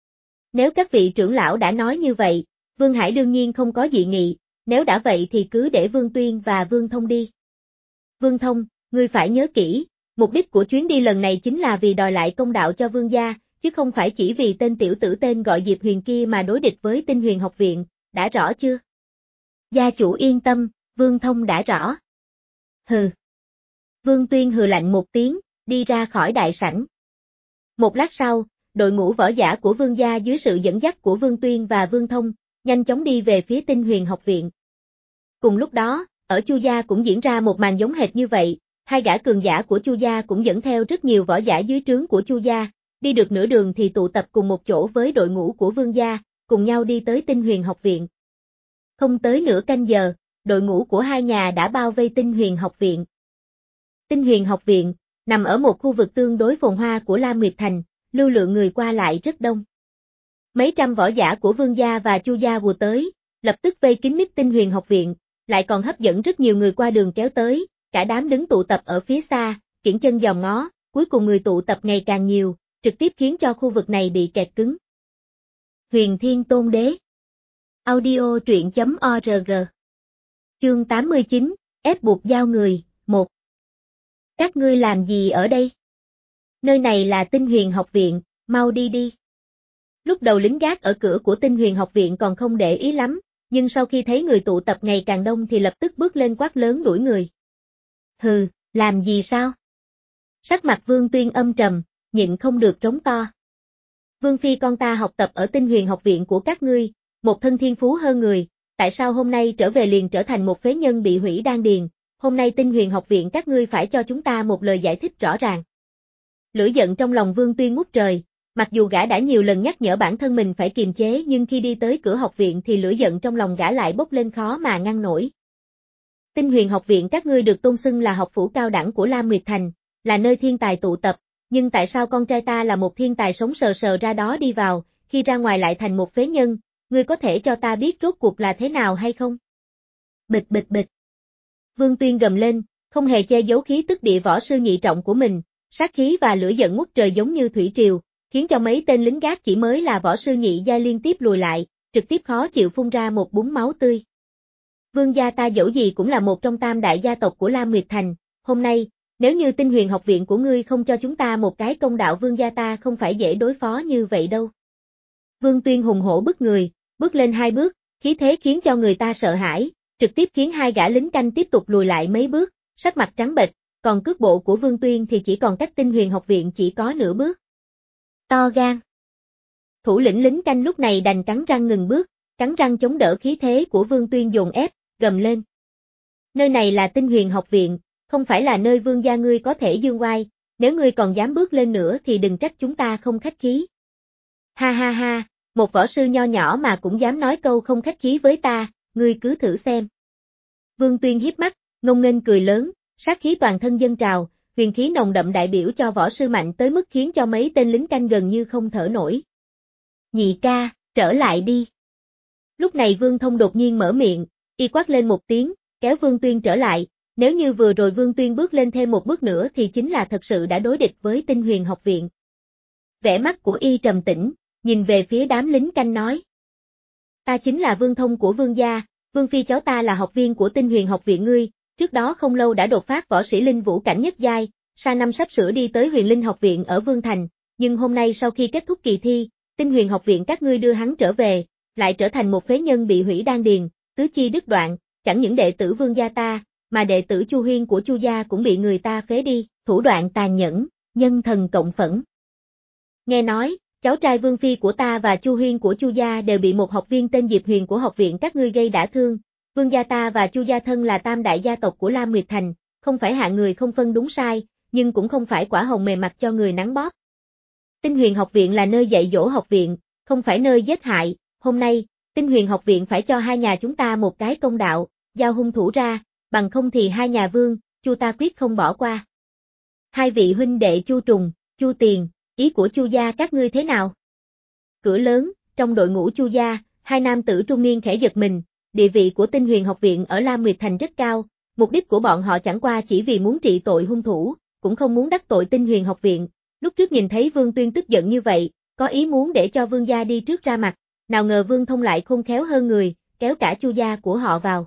Nếu các vị trưởng lão đã nói như vậy, Vương Hải đương nhiên không có dị nghị, nếu đã vậy thì cứ để Vương Tuyên và Vương Thông đi. Vương Thông, ngươi phải nhớ kỹ, mục đích của chuyến đi lần này chính là vì đòi lại công đạo cho Vương gia, chứ không phải chỉ vì tên tiểu tử tên gọi Diệp Huyền kia mà đối địch với Tinh Huyền học viện, đã rõ chưa? Gia chủ yên tâm, Vương Thông đã rõ. Hừ. Vương Tuyên hừ lạnh một tiếng, đi ra khỏi đại sảnh. Một lát sau, đội ngũ võ giả của Vương gia dưới sự dẫn dắt của Vương Tuyên và Vương Thông, nhanh chóng đi về phía Tinh Huyền học viện. Cùng lúc đó, ở Chu gia cũng diễn ra một màn giống hệt như vậy, hai gã cường giả của Chu gia cũng dẫn theo rất nhiều võ giả dưới trướng của Chu gia, đi được nửa đường thì tụ tập cùng một chỗ với đội ngũ của Vương gia, cùng nhau đi tới Tinh Huyền học viện. Không tới nửa canh giờ, đội ngũ của hai nhà đã bao vây Tinh Huyền học viện. Tinh Huyền học viện, nằm ở một khu vực tương đối phồn hoa của Lam Nguyệt Thành, lưu lượng người qua lại rất đông. Mấy trăm võ giả của Vương gia và Chu gia vùa tới, lập tức vây kín mít Tinh Huyền học viện, lại còn hấp dẫn rất nhiều người qua đường kéo tới, cả đám đứng tụ tập ở phía xa, kiễng chân dòm ngó, cuối cùng người tụ tập ngày càng nhiều, trực tiếp khiến cho khu vực này bị kẹt cứng. Huyền Thiên Tôn Đế. Audio truyện chấm org. Chương tám mươi chín, ép buộc giao người, một. Các ngươi làm gì ở đây? Nơi này là Tinh Huyền học viện, mau đi đi. Lúc đầu lính gác ở cửa của Tinh Huyền học viện còn không để ý lắm, nhưng sau khi thấy người tụ tập ngày càng đông thì lập tức bước lên quát lớn đuổi người. Hừ, làm gì sao? Sắc mặt Vương Tuyên âm trầm, nhịn không được trống to. Vương Phi con ta học tập ở Tinh Huyền học viện của các ngươi, một thân thiên phú hơn người, tại sao hôm nay trở về liền trở thành một phế nhân bị hủy đan điền, hôm nay Tinh Huyền học viện các ngươi phải cho chúng ta một lời giải thích rõ ràng. Lửa giận trong lòng Vương Tuyên ngút trời, mặc dù gã đã nhiều lần nhắc nhở bản thân mình phải kiềm chế nhưng khi đi tới cửa học viện thì lửa giận trong lòng gã lại bốc lên khó mà ngăn nổi. Tinh Huyền học viện các ngươi được tôn xưng là học phủ cao đẳng của Lam Nguyệt Thành, là nơi thiên tài tụ tập, nhưng tại sao con trai ta là một thiên tài sống sờ sờ ra đó đi vào, khi ra ngoài lại thành một phế nhân, ngươi có thể cho ta biết rốt cuộc là thế nào hay không? Bịch bịch bịch. Vương Tuyên gầm lên, không hề che giấu khí tức địa võ sư nhị trọng của mình, sát khí và lửa giận ngút trời giống như thủy triều, khiến cho mấy tên lính gác chỉ mới là võ sư nhị giai liên tiếp lùi lại, trực tiếp khó chịu phun ra một búng máu tươi. Vương gia ta dẫu gì cũng là một trong tam đại gia tộc của Lam Nguyệt Thành, hôm nay, nếu như Tinh Huyền học viện của ngươi không cho chúng ta một cái công đạo vương gia ta không phải dễ đối phó như vậy đâu. Vương Tuyên hùng hổ bức người, bước lên hai bước, khí thế khiến cho người ta sợ hãi, trực tiếp khiến hai gã lính canh tiếp tục lùi lại mấy bước, sắc mặt trắng bệch, còn cước bộ của Vương Tuyên thì chỉ còn cách Tinh Huyền học viện chỉ có nửa bước. To gan. Thủ lĩnh lính canh lúc này đành cắn răng ngừng bước, cắn răng chống đỡ khí thế của Vương Tuyên dồn ép, gầm lên. Nơi này là Tinh Huyền học viện, không phải là nơi vương gia ngươi có thể dương oai, nếu ngươi còn dám bước lên nữa thì đừng trách chúng ta không khách khí. Ha ha ha, một võ sư nho nhỏ mà cũng dám nói câu không khách khí với ta, ngươi cứ thử xem. Vương Tuyên hiếp mắt, ngông nghênh cười lớn, sát khí toàn thân dâng trào, huyền khí nồng đậm đại biểu cho võ sư mạnh tới mức khiến cho mấy tên lính canh gần như không thở nổi. Nhị ca, trở lại đi. Lúc này Vương Thông đột nhiên mở miệng, y quát lên một tiếng, kéo Vương Tuyên trở lại, nếu như vừa rồi Vương Tuyên bước lên thêm một bước nữa thì chính là thật sự đã đối địch với Tinh Huyền học viện. Vẻ mắt của y trầm tĩnh, nhìn về phía đám lính canh nói. Ta chính là Vương Thông của Vương gia, Vương Phi cháu ta là học viên của Tinh Huyền học viện ngươi, trước đó không lâu đã đột phát võ sĩ linh vũ cảnh nhất giai, sang năm sắp sửa đi tới Huyền Linh học viện ở Vương Thành, nhưng hôm nay sau khi kết thúc kỳ thi, Tinh Huyền học viện các ngươi đưa hắn trở về, lại trở thành một phế nhân bị hủy đan điền, tứ chi đứt đoạn, chẳng những đệ tử Vương gia ta, mà đệ tử Chu Huyên của Chu gia cũng bị người ta phế đi, thủ đoạn tàn nhẫn, nhân thần cộng phẫn. Nghe nói, cháu trai Vương Phi của ta và Chu Huyên của Chu gia đều bị một học viên tên Diệp Huyền của học viện các ngươi gây đả thương, Vương gia ta và Chu gia thân là tam đại gia tộc của Lam Nguyệt Thành, không phải hạng người không phân đúng sai, nhưng cũng không phải quả hồng mềm mặt cho người nắng bóp. Tinh Huyền học viện là nơi dạy dỗ học viện, không phải nơi giết hại, hôm nay, Tinh Huyền học viện phải cho hai nhà chúng ta một cái công đạo, giao hung thủ ra, bằng không thì hai nhà Vương, Chu ta quyết không bỏ qua. Hai vị huynh đệ Chu Trùng, Chu Tiền, ý của Chu gia các ngươi thế nào? Cửa lớn, trong đội ngũ Chu gia, hai nam tử trung niên khẽ giật mình, địa vị của Tinh Huyền học viện ở Lam Nguyệt Thành rất cao, mục đích của bọn họ chẳng qua chỉ vì muốn trị tội hung thủ, cũng không muốn đắc tội Tinh Huyền học viện. Lúc trước nhìn thấy Vương Tuyên tức giận như vậy, có ý muốn để cho Vương gia đi trước ra mặt, nào ngờ Vương Thông lại khôn khéo hơn người, kéo cả Chu gia của họ vào.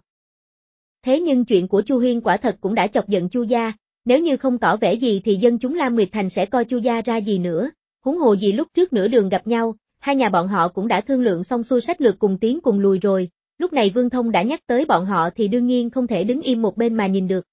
Thế nhưng chuyện của Chu Huyên quả thật cũng đã chọc giận Chu gia, nếu như không tỏ vẻ gì thì dân chúng Lam Nguyệt Thành sẽ coi Chu gia ra gì nữa, huống hồ gì lúc trước nửa đường gặp nhau, hai nhà bọn họ cũng đã thương lượng xong xuôi sách lược cùng tiến cùng lùi rồi, lúc này Vương Thông đã nhắc tới bọn họ thì đương nhiên không thể đứng im một bên mà nhìn được.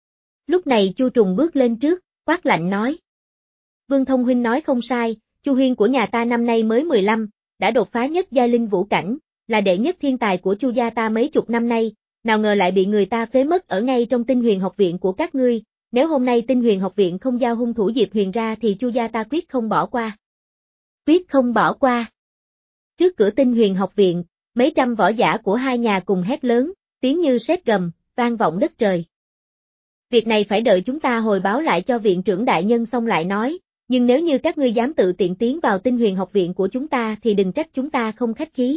Lúc này Chu Trùng bước lên trước, quát lạnh nói. Vương Thông huynh nói không sai, Chu Huyên của nhà ta năm nay mới mười lăm, đã đột phá nhất giai linh vũ cảnh, là đệ nhất thiên tài của Chu gia ta mấy chục năm nay, nào ngờ lại bị người ta phế mất ở ngay trong Tinh Huyền học viện của các ngươi, nếu hôm nay Tinh Huyền học viện không giao hung thủ Diệp Huyền ra thì Chu gia ta quyết không bỏ qua. Quyết không bỏ qua. Trước cửa Tinh Huyền học viện, mấy trăm võ giả của hai nhà cùng hét lớn, tiếng như sét gầm, vang vọng đất trời. Việc này phải đợi chúng ta hồi báo lại cho viện trưởng đại nhân xong lại nói, nhưng nếu như các ngươi dám tự tiện tiến vào Tinh Huyền học viện của chúng ta thì đừng trách chúng ta không khách khí.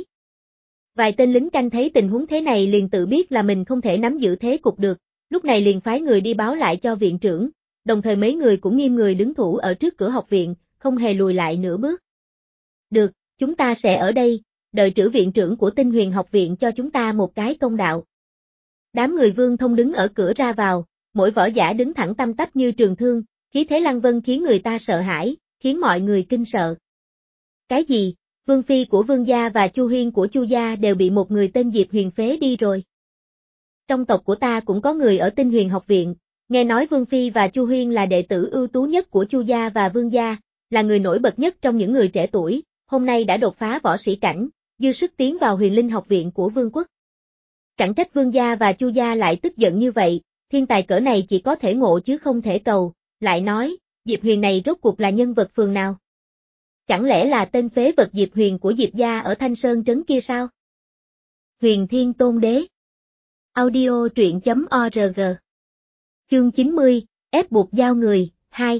Vài tên lính canh thấy tình huống thế này liền tự biết là mình không thể nắm giữ thế cục được, lúc này liền phái người đi báo lại cho viện trưởng, đồng thời mấy người cũng nghiêm người đứng thủ ở trước cửa học viện, không hề lùi lại nửa bước. Được, chúng ta sẽ ở đây, đợi trữ viện trưởng của Tinh Huyền học viện cho chúng ta một cái công đạo. Đám người Vương Thông đứng ở cửa ra vào, mỗi võ giả đứng thẳng tăm tắp như trường thương, khí thế lăng vân khiến người ta sợ hãi, khiến mọi người kinh sợ. Cái gì? Vương Phi của Vương gia và Chu Huyên của Chu gia đều bị một người tên Diệp Huyền phế đi rồi. Trong tộc của ta cũng có người ở Tinh Huyền học viện, nghe nói Vương Phi và Chu Huyên là đệ tử ưu tú nhất của Chu gia và Vương gia, là người nổi bật nhất trong những người trẻ tuổi, hôm nay đã đột phá võ sĩ cảnh, dư sức tiến vào Huyền Linh học viện của Vương quốc. Chẳng trách Vương gia và Chu gia lại tức giận như vậy, thiên tài cỡ này chỉ có thể ngộ chứ không thể cầu, lại nói, Diệp Huyền này rốt cuộc là nhân vật phường nào? Chẳng lẽ là tên phế vật Diệp Huyền của Diệp gia ở Thanh Sơn trấn kia sao? Huyền Thiên Tôn Đế. Audio truyện chấm org. Chương chín mươi, ép buộc giao người, hai.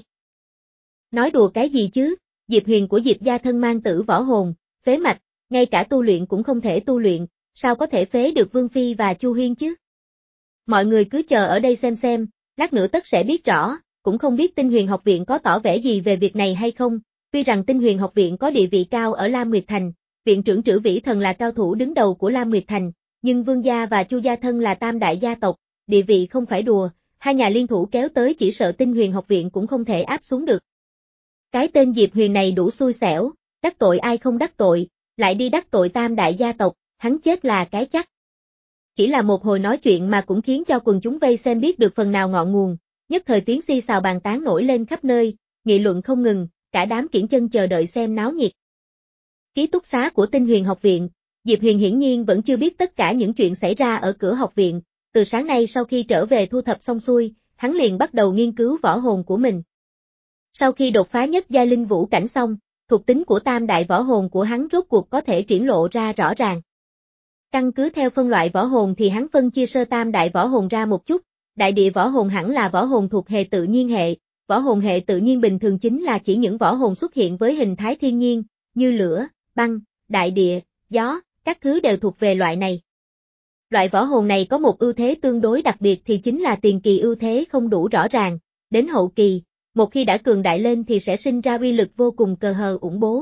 Nói đùa cái gì chứ, Diệp Huyền của Diệp gia thân mang tử võ hồn, phế mạch, ngay cả tu luyện cũng không thể tu luyện, sao có thể phế được Vương Phi và Chu Huyên chứ? Mọi người cứ chờ ở đây xem xem, lát nữa tất sẽ biết rõ, cũng không biết Tinh Huyền học viện có tỏ vẻ gì về việc này hay không, tuy rằng Tinh Huyền học viện có địa vị cao ở Lam Nguyệt Thành, viện trưởng Trử Vĩ Thần là cao thủ đứng đầu của Lam Nguyệt Thành, nhưng Vương gia và Chu gia thân là tam đại gia tộc, địa vị không phải đùa, hai nhà liên thủ kéo tới chỉ sợ Tinh Huyền học viện cũng không thể áp xuống được. Cái tên Diệp Huyền này đủ xui xẻo, đắc tội ai không đắc tội, lại đi đắc tội tam đại gia tộc, hắn chết là cái chắc. Chỉ là một hồi nói chuyện mà cũng khiến cho quần chúng vây xem biết được phần nào ngọn nguồn, nhất thời tiếng xì xào bàn tán nổi lên khắp nơi, nghị luận không ngừng, cả đám kiễng chân chờ đợi xem náo nhiệt. Ký túc xá của Tinh Huyền học viện, Diệp Huyền hiển nhiên vẫn chưa biết tất cả những chuyện xảy ra ở cửa học viện, từ sáng nay sau khi trở về thu thập xong xuôi, hắn liền bắt đầu nghiên cứu võ hồn của mình. Sau khi đột phá nhất giai linh vũ cảnh xong, thuộc tính của tam đại võ hồn của hắn rốt cuộc có thể triển lộ ra rõ ràng. Căn cứ theo phân loại võ hồn thì hắn phân chia sơ tam đại võ hồn ra một chút, đại địa võ hồn hẳn là võ hồn thuộc hệ tự nhiên hệ, võ hồn hệ tự nhiên bình thường chính là chỉ những võ hồn xuất hiện với hình thái thiên nhiên, như lửa, băng, đại địa, gió, các thứ đều thuộc về loại này. Loại võ hồn này có một ưu thế tương đối đặc biệt thì chính là tiền kỳ ưu thế không đủ rõ ràng, đến hậu kỳ, một khi đã cường đại lên thì sẽ sinh ra uy lực vô cùng cờ hờ ủng bố.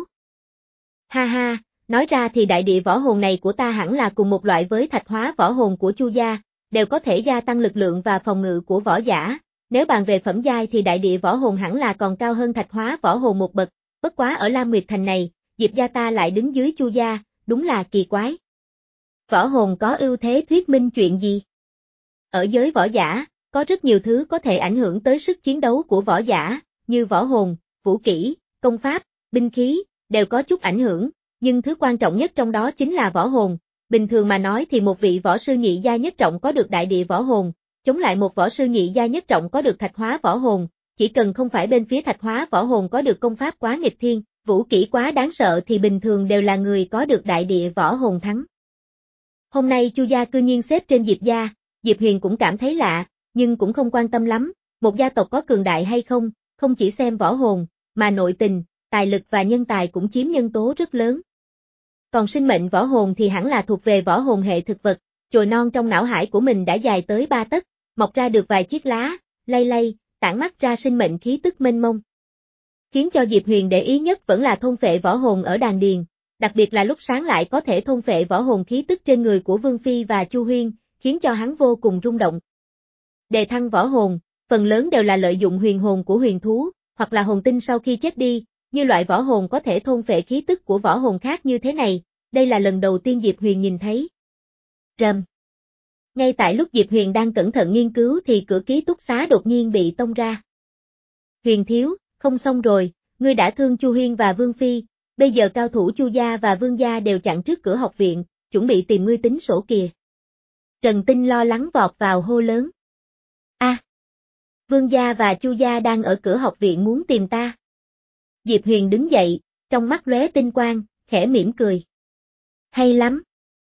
Ha ha, nói ra thì đại địa võ hồn này của ta hẳn là cùng một loại với thạch hóa võ hồn của Chu gia, đều có thể gia tăng lực lượng và phòng ngự của võ giả, nếu bàn về phẩm giai thì đại địa võ hồn hẳn là còn cao hơn thạch hóa võ hồn một bậc, bất quá ở Lam Nguyệt Thành này, Diệp gia ta lại đứng dưới Chu gia, đúng là kỳ quái. Võ hồn có ưu thế thuyết minh chuyện gì? Ở giới võ giả, có rất nhiều thứ có thể ảnh hưởng tới sức chiến đấu của võ giả, như võ hồn, vũ kỹ, công pháp, binh khí, đều có chút ảnh hưởng, nhưng thứ quan trọng nhất trong đó chính là võ hồn. Bình thường mà nói thì một vị võ sư nhị gia nhất trọng có được đại địa võ hồn, chống lại một võ sư nhị gia nhất trọng có được thạch hóa võ hồn, chỉ cần không phải bên phía thạch hóa võ hồn có được công pháp quá nghịch thiên, vũ kỹ quá đáng sợ thì bình thường đều là người có được đại địa võ hồn thắng. Hôm nay Chu gia cư nhiên xếp trên Diệp gia, Diệp Huyền cũng cảm thấy lạ, nhưng cũng không quan tâm lắm, một gia tộc có cường đại hay không, không chỉ xem võ hồn, mà nội tình, tài lực và nhân tài cũng chiếm nhân tố rất lớn. Còn sinh mệnh võ hồn thì hẳn là thuộc về võ hồn hệ thực vật, chồi non trong não hải của mình đã dài tới ba tấc, mọc ra được vài chiếc lá, lay lay, tản mát ra sinh mệnh khí tức mênh mông. Khiến cho Diệp Huyền để ý nhất vẫn là thôn phệ võ hồn ở đàn điền, đặc biệt là lúc sáng lại có thể thôn phệ võ hồn khí tức trên người của Vương Phi và Chu Huyên, khiến cho hắn vô cùng rung động. Đề thăng võ hồn, phần lớn đều là lợi dụng huyền hồn của huyền thú, hoặc là hồn tinh sau khi chết đi, như loại võ hồn có thể thôn phệ khí tức của võ hồn khác như thế này, đây là lần đầu tiên Diệp Huyền nhìn thấy. Rầm. Ngay tại lúc Diệp Huyền đang cẩn thận nghiên cứu thì cửa ký túc xá đột nhiên bị tông ra. Huyền thiếu, không xong rồi, ngươi đã thương Chu Huyên và Vương Phi, bây giờ cao thủ Chu gia và Vương gia đều chặn trước cửa học viện, chuẩn bị tìm ngươi tính sổ kìa. Trần Tinh lo lắng vọt vào hô lớn. A, à, Vương gia và Chu gia đang ở cửa học viện muốn tìm ta. Diệp Huyền đứng dậy, trong mắt lóe tinh quang, khẽ mỉm cười. Hay lắm.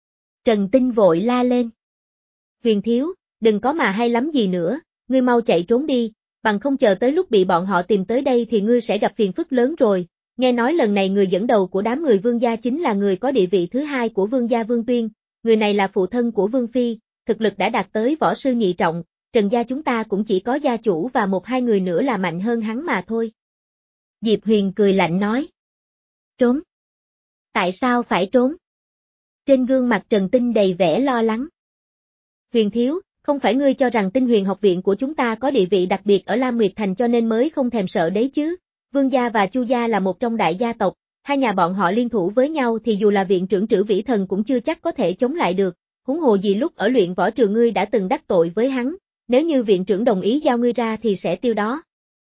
Trần Tinh vội la lên. Huyền thiếu, đừng có mà hay lắm gì nữa, ngươi mau chạy trốn đi, bằng không chờ tới lúc bị bọn họ tìm tới đây thì ngươi sẽ gặp phiền phức lớn rồi. Nghe nói lần này người dẫn đầu của đám người Vương gia chính là người có địa vị thứ hai của Vương gia Vương Tuyên, người này là phụ thân của Vương Phi, thực lực đã đạt tới võ sư nhị trọng, Trần gia chúng ta cũng chỉ có gia chủ và một hai người nữa là mạnh hơn hắn mà thôi. Diệp Huyền cười lạnh nói. Trốn? Tại sao phải trốn? Trên gương mặt Trần Tinh đầy vẻ lo lắng. Huyền thiếu, không phải ngươi cho rằng Tinh Huyền học viện của chúng ta có địa vị đặc biệt ở Lam Nguyệt Thành cho nên mới không thèm sợ đấy chứ? Vương gia và Chu gia là một trong đại gia tộc, hai nhà bọn họ liên thủ với nhau thì dù là viện trưởng Trử Vĩ Thần cũng chưa chắc có thể chống lại được, huống hồ gì lúc ở luyện võ trường ngươi đã từng đắc tội với hắn, nếu như viện trưởng đồng ý giao ngươi ra thì sẽ tiêu đó.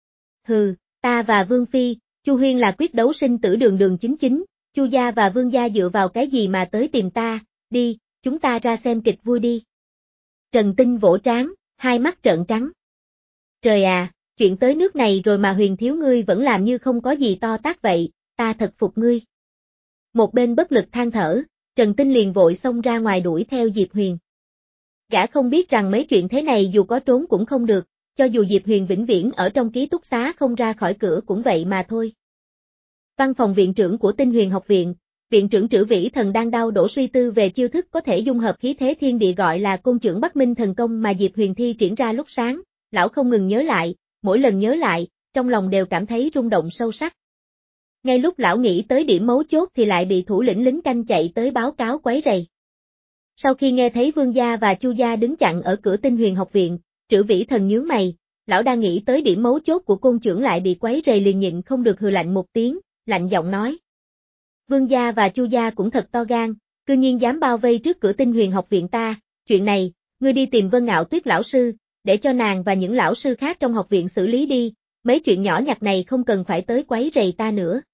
Hừ, ta và Vương Phi, Chu Huyên là quyết đấu sinh tử đường đường chính chính, Chu gia và Vương gia dựa vào cái gì mà tới tìm ta, đi, chúng ta ra xem kịch vui đi. Trần Tinh vỗ trán, hai mắt trợn trắng. Trời à, chuyện tới nước này rồi mà Huyền thiếu ngươi vẫn làm như không có gì to tát vậy, ta thật phục ngươi. Một bên bất lực than thở, Trần Tinh liền vội xông ra ngoài đuổi theo Diệp Huyền. Gã không biết rằng mấy chuyện thế này dù có trốn cũng không được, cho dù Diệp Huyền vĩnh viễn ở trong ký túc xá không ra khỏi cửa cũng vậy mà thôi. Văn phòng viện trưởng của Tinh Huyền học viện, viện trưởng Trử Vĩ Thần đang đau đổ suy tư về chiêu thức có thể dung hợp khí thế thiên địa gọi là Côn Chưởng Bắc Minh thần công mà Diệp Huyền thi triển ra lúc sáng, lão không ngừng nhớ lại, mỗi lần nhớ lại, trong lòng đều cảm thấy rung động sâu sắc. Ngay lúc lão nghĩ tới điểm mấu chốt thì lại bị thủ lĩnh lính canh chạy tới báo cáo quấy rầy. Sau khi nghe thấy Vương gia và Chu gia đứng chặn ở cửa Tinh Huyền học viện, Trử Vĩ Thần nhướng mày, lão đang nghĩ tới điểm mấu chốt của Côn Chưởng lại bị quấy rầy liền nhịn không được hừ lạnh một tiếng, lạnh giọng nói. Vương gia và Chu gia cũng thật to gan, cư nhiên dám bao vây trước cửa Tinh Huyền học viện ta, chuyện này, ngươi đi tìm Vân Ngạo Tuyết lão sư, để cho nàng và những lão sư khác trong học viện xử lý đi, mấy chuyện nhỏ nhặt này không cần phải tới quấy rầy ta nữa.